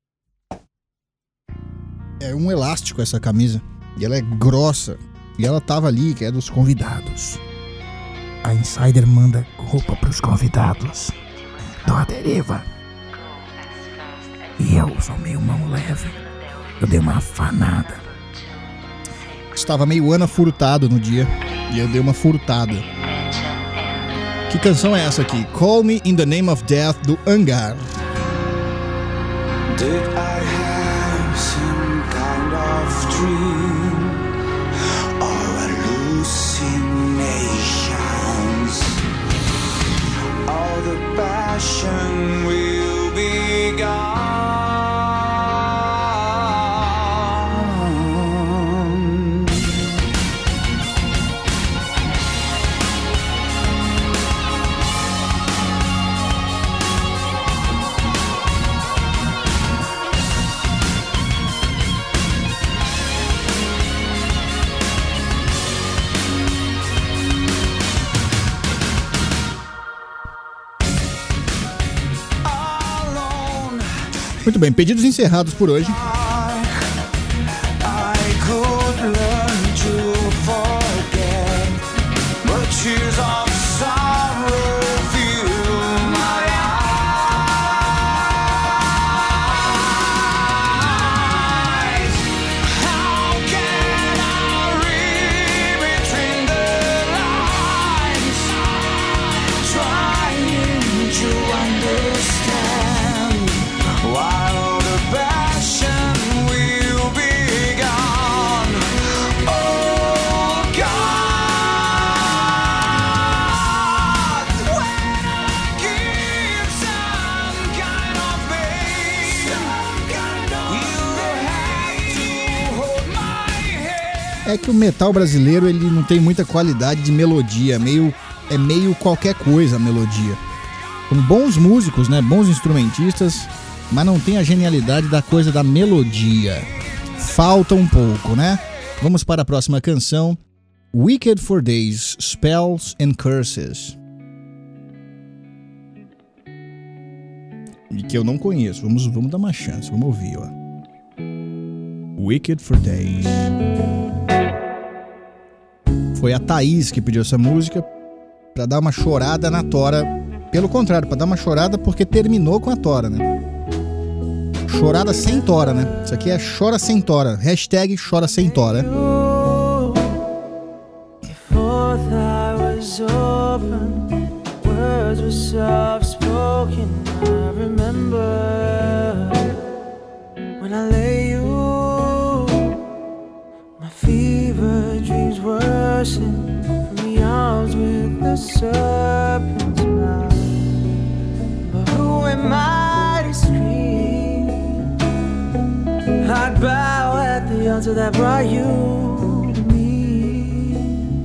É um elástico essa camisa. E ela é grossa. E ela tava ali, que é dos convidados. A Insider manda roupa pros convidados. Tô à deriva. E eu sou meio mão leve. Eu dei uma afanada. Estava meio Ana Furtado no dia. E eu dei uma furtada. Que canção é essa aqui? Call Me in the Name of Death, do Hangar.
Did I have some kind of dream or hallucinations? All the passion will be gone.
Muito bem, pedidos encerrados por hoje. É que o metal brasileiro, ele não tem muita qualidade de melodia, meio, é meio qualquer coisa a melodia. Com bons músicos, né, bons instrumentistas, mas não tem a genialidade da coisa da melodia. Falta um pouco, né? Vamos para a próxima canção, Wicked for Days, Spells and Curses. E que eu não conheço, vamos, vamos dar uma chance, vamos ouvir, ó. Wicked for Days. Foi a Thaís que pediu essa música pra dar uma chorada na tora. Pelo contrário, pra dar uma chorada porque terminou com a tora, né? Chorada sem tora, né? Isso aqui é chora sem tora. Hashtag chora sem tora.
From the arms with the serpent's mouth. But who am I to scream? I'd bow at the altar that brought you to me.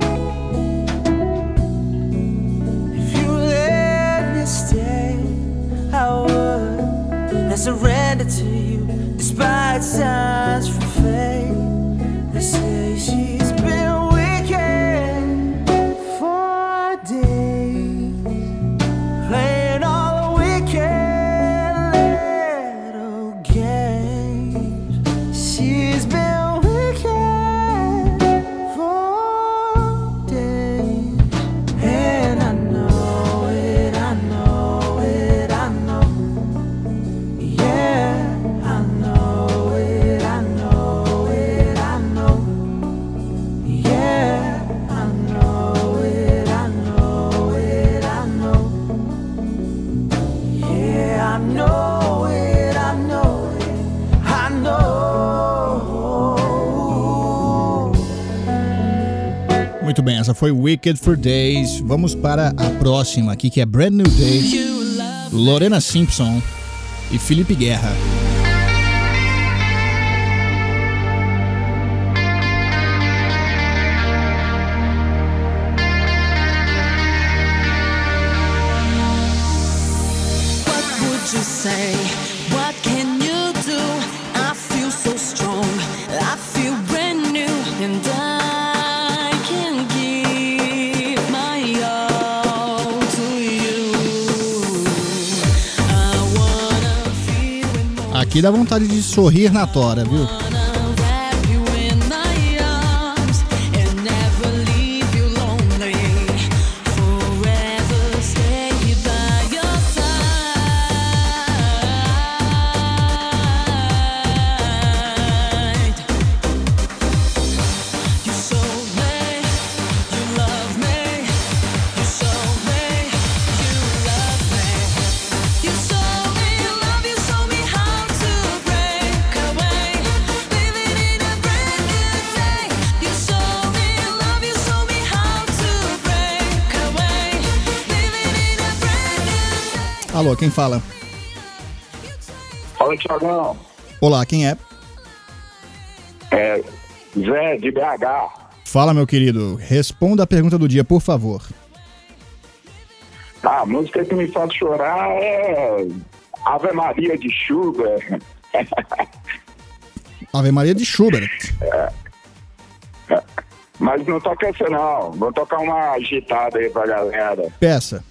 If you let me stay, I would. And surrender to you, despite signs from fate. They say she's been playing all the wicked little games. She's been wicked for days. And I know it, I know it, I know. Yeah, I know it, I know it, I know. Yeah, I know it, I know it, I know. Yeah, I know it, I know it, I know.
Muito bem, essa foi Wicked for Days. Vamos para a próxima aqui, que é Brand New Day, Lorena Simpson e Felipe Guerra.
To say, what can you do? I feel so strong, I feel brand new, and I can give my all to you. I wanna feel when
aqui dá vontade de sorrir na tora, viu? Alô, quem fala?
Fala, Thiagão.
Olá, quem é?
É Zé, de B H.
Fala, meu querido. Responda a pergunta do dia, por favor.
Ah, a música que me faz chorar é Ave Maria de Schubert.
Ave Maria de Schubert.
É. É. Mas não toca essa não. Vou tocar uma agitada aí pra galera.
Peça.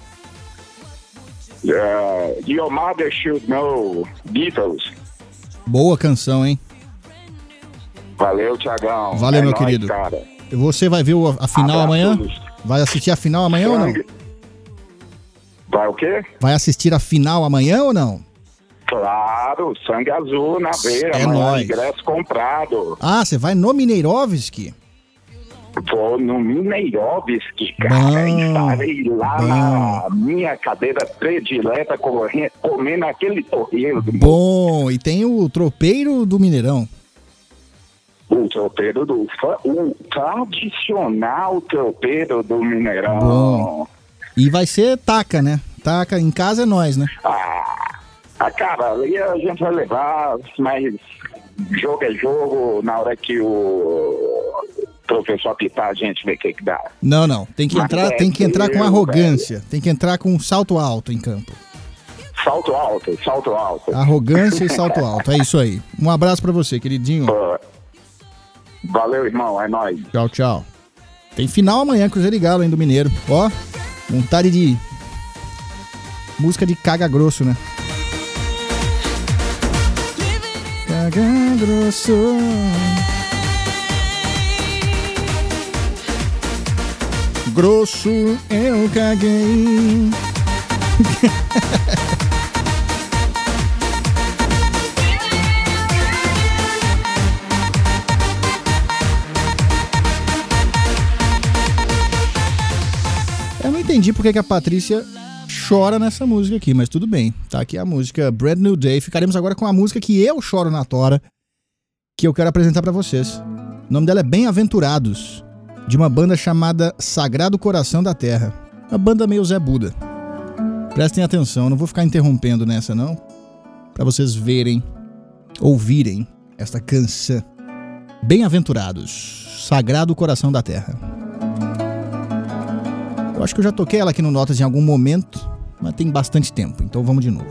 Uh, Your Mother Should Know, Beatles.
Boa canção, hein?
Valeu, Thiagão.
Valeu,
é
meu
nóis,
querido.
Cara.
Você vai ver a final
Abraço
amanhã?
todos.
Vai assistir a final amanhã ou não?
Sangue. Vai o quê?
Vai assistir a final amanhã ou não?
Claro, sangue azul na veia,
É
amanhã,
nóis.
ingresso comprado.
Ah, você vai no Mineirovski?
Vou no Mineirovski, cara.
Bom,
Estarei lá
bom.
na minha cadeira predileta corre- comendo aquele torreiro.
Bom, e tem o tropeiro do Mineirão.
O tropeiro do... fa- O tradicional tropeiro do Mineirão.
Bom. E vai ser taca, né? Taca, em casa é nós, né?
Ah, ah, cara, ali a gente vai levar, mas jogo é jogo, na hora que o professor apitar, a gente vê o que que dá.
Não, não. Tem que
Mas
entrar,
é
tem que entrar com
eu,
arrogância. Tem que entrar com um salto alto em campo.
Salto alto, salto alto.
Arrogância e salto alto. É isso aí. Um abraço pra você, queridinho.
Valeu, irmão, é nóis.
Tchau, tchau. Tem final amanhã, Cruzeiro e Galo, hein, do Mineiro. Ó, vontade de... música de caga grosso, né? Caga grosso. Grosso, eu caguei. Eu não entendi porque que a Patrícia chora nessa música aqui, mas tudo bem. Tá aqui a música Brand New Day. Ficaremos agora com a música que eu choro na tora, que eu quero apresentar pra vocês. O nome dela é Bem-Aventurados, de uma banda chamada Sagrado Coração da Terra. Uma banda meio Zé Buda. Prestem atenção, eu não vou ficar interrompendo nessa não, pra vocês verem, ouvirem esta canção. Bem-Aventurados, Sagrado Coração da Terra. Eu acho que eu já toquei ela aqui no Notas em algum momento, mas tem bastante tempo, então vamos de novo.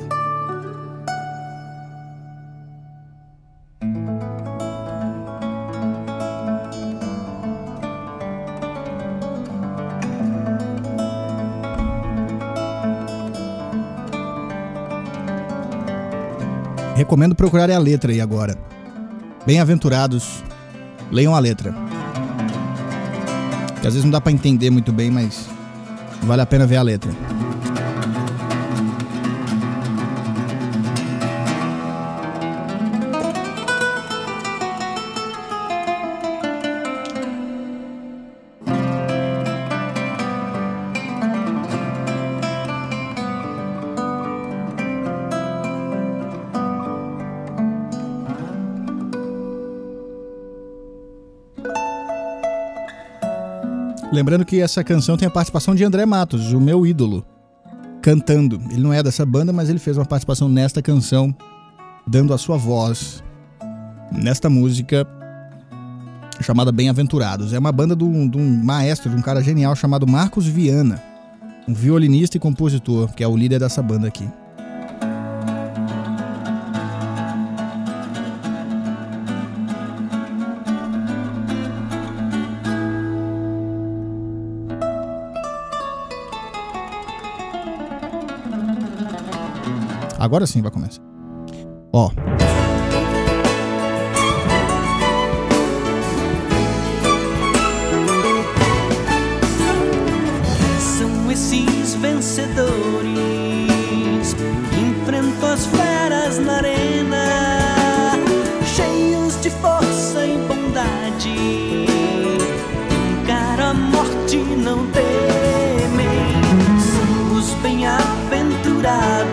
Recomendo procurarem a letra aí agora. Bem-aventurados, leiam a letra. Que às vezes não dá pra entender muito bem, mas vale a pena ver a letra. Lembrando que essa canção tem a participação de André Matos, o meu ídolo, cantando. Ele não é dessa banda, mas ele fez uma participação nesta canção, dando a sua voz nesta música chamada Bem-Aventurados. É uma banda de um, de um maestro, de um cara genial chamado Marcos Viana, um violinista e compositor, que é o líder dessa banda aqui. Agora sim vai começar. Ó.
São esses vencedores, enfrentam as feras na arena, cheios de força e bondade, encaram a morte e não temem. São os bem-aventurados,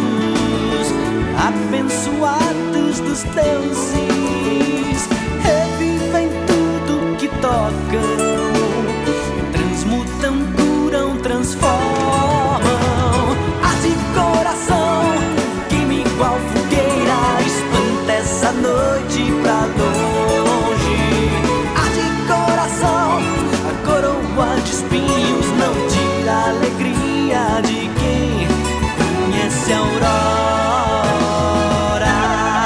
abençoados dos deuses, revivem tudo que tocam, transmutam, curam, transformam. Há de coração, queima igual fogueira, espanta essa noite pra longe. Há de coração, a coroa de espinhos não tira a alegria de quem conhece a aurora.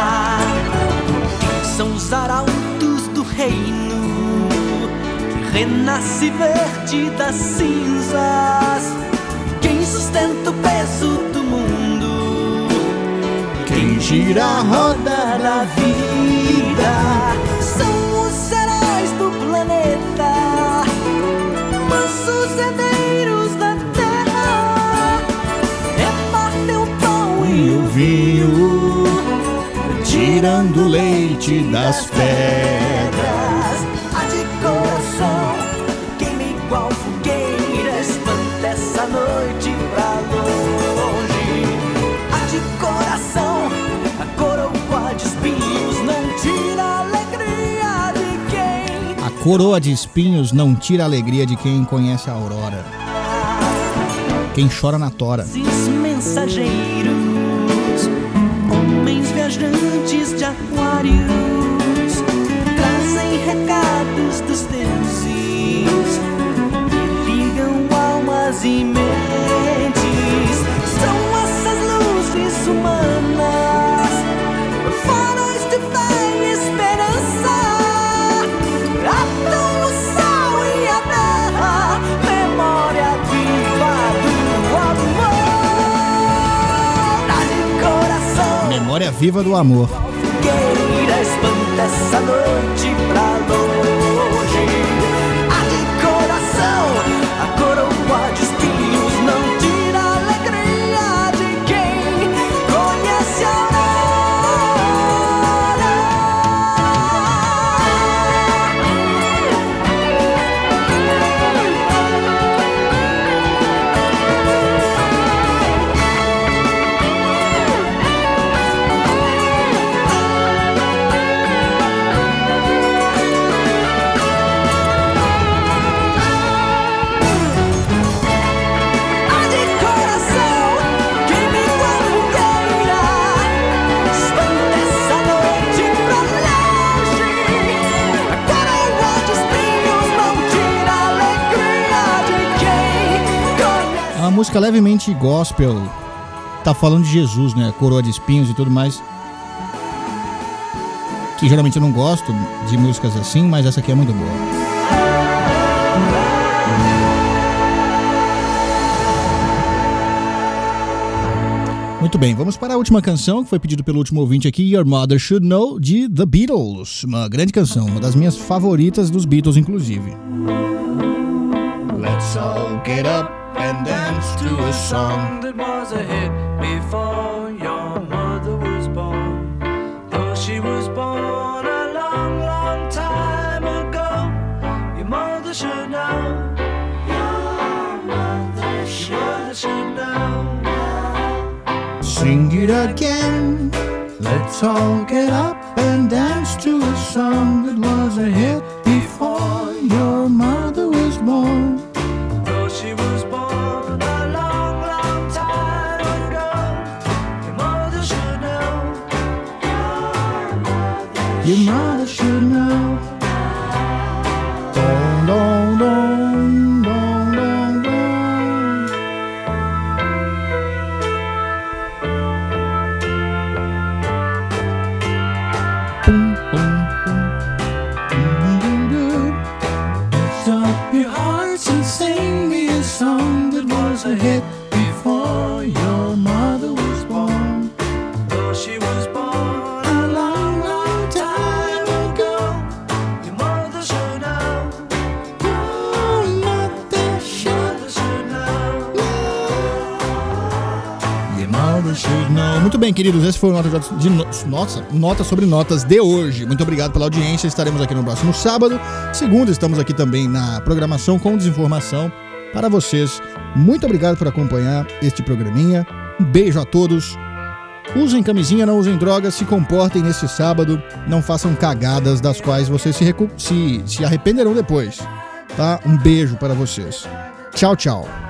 Quem são os arautos do reino que renasce verde das cinzas? Quem sustenta o peso do mundo? Quem gira a roda da vida? São os heróis do planeta, mansos herdeiros da terra, repartem o pão e o
vinho, tirando o leite das pedras.
Há de coração, queima igual fogueira, espanta essa noite pra longe. Há de coração, a coroa de espinhos não tira a alegria de quem.
A coroa de espinhos não tira a alegria de quem conhece a aurora. Quem chora na tora.
Esses mensageiros, homens viajantes de aquários, trazem recados dos deuses que ligam almas e mentes. São essas luzes humanas, faróis de fé e esperança, atam o céu e a terra, memória viva do amor. Há de coração,
Memória viva do amor.
fogueira, espanta essa noite pra longe. Há de coração, a coroa de espinhos não tira a alegria de quem conhece a
Uma música levemente gospel. Tá falando de Jesus, né? Coroa de espinhos e tudo mais. Que geralmente eu não gosto de músicas assim, mas essa aqui é muito boa. Muito bem, vamos para a última canção que foi pedido pelo último ouvinte aqui, Your Mother Should Know, de The Beatles. Uma grande canção, uma das minhas favoritas dos Beatles, inclusive. Let's all get up and dance to a song
that was a hit before your mother was born. Though she was born a long, long time ago, your mother should know. Your mother should, your mother should know.
Sing it again. Let's all get up and dance to a song that was a hit before your mother was born.
Though she was born a long, long time ago, your mother should know.
Your mother should know. Don, don, don, don, don, don. Boom, boom, boom. Lift up your hearts and sing me a song that was a hit before your mother was born.
Though she was born
never should know. Muito bem, queridos, esse foi o Nota, de no... Nossa, Nota sobre Notas de hoje. Muito obrigado pela audiência, estaremos aqui no próximo sábado. Segunda, estamos aqui também na programação com desinformação para vocês. Muito obrigado por acompanhar este programinha. Um beijo a todos. Usem camisinha, não usem drogas, se comportem nesse sábado, não façam cagadas das quais vocês se, recu... se... se arrependerão depois. Tá? Um beijo para vocês. Tchau, tchau.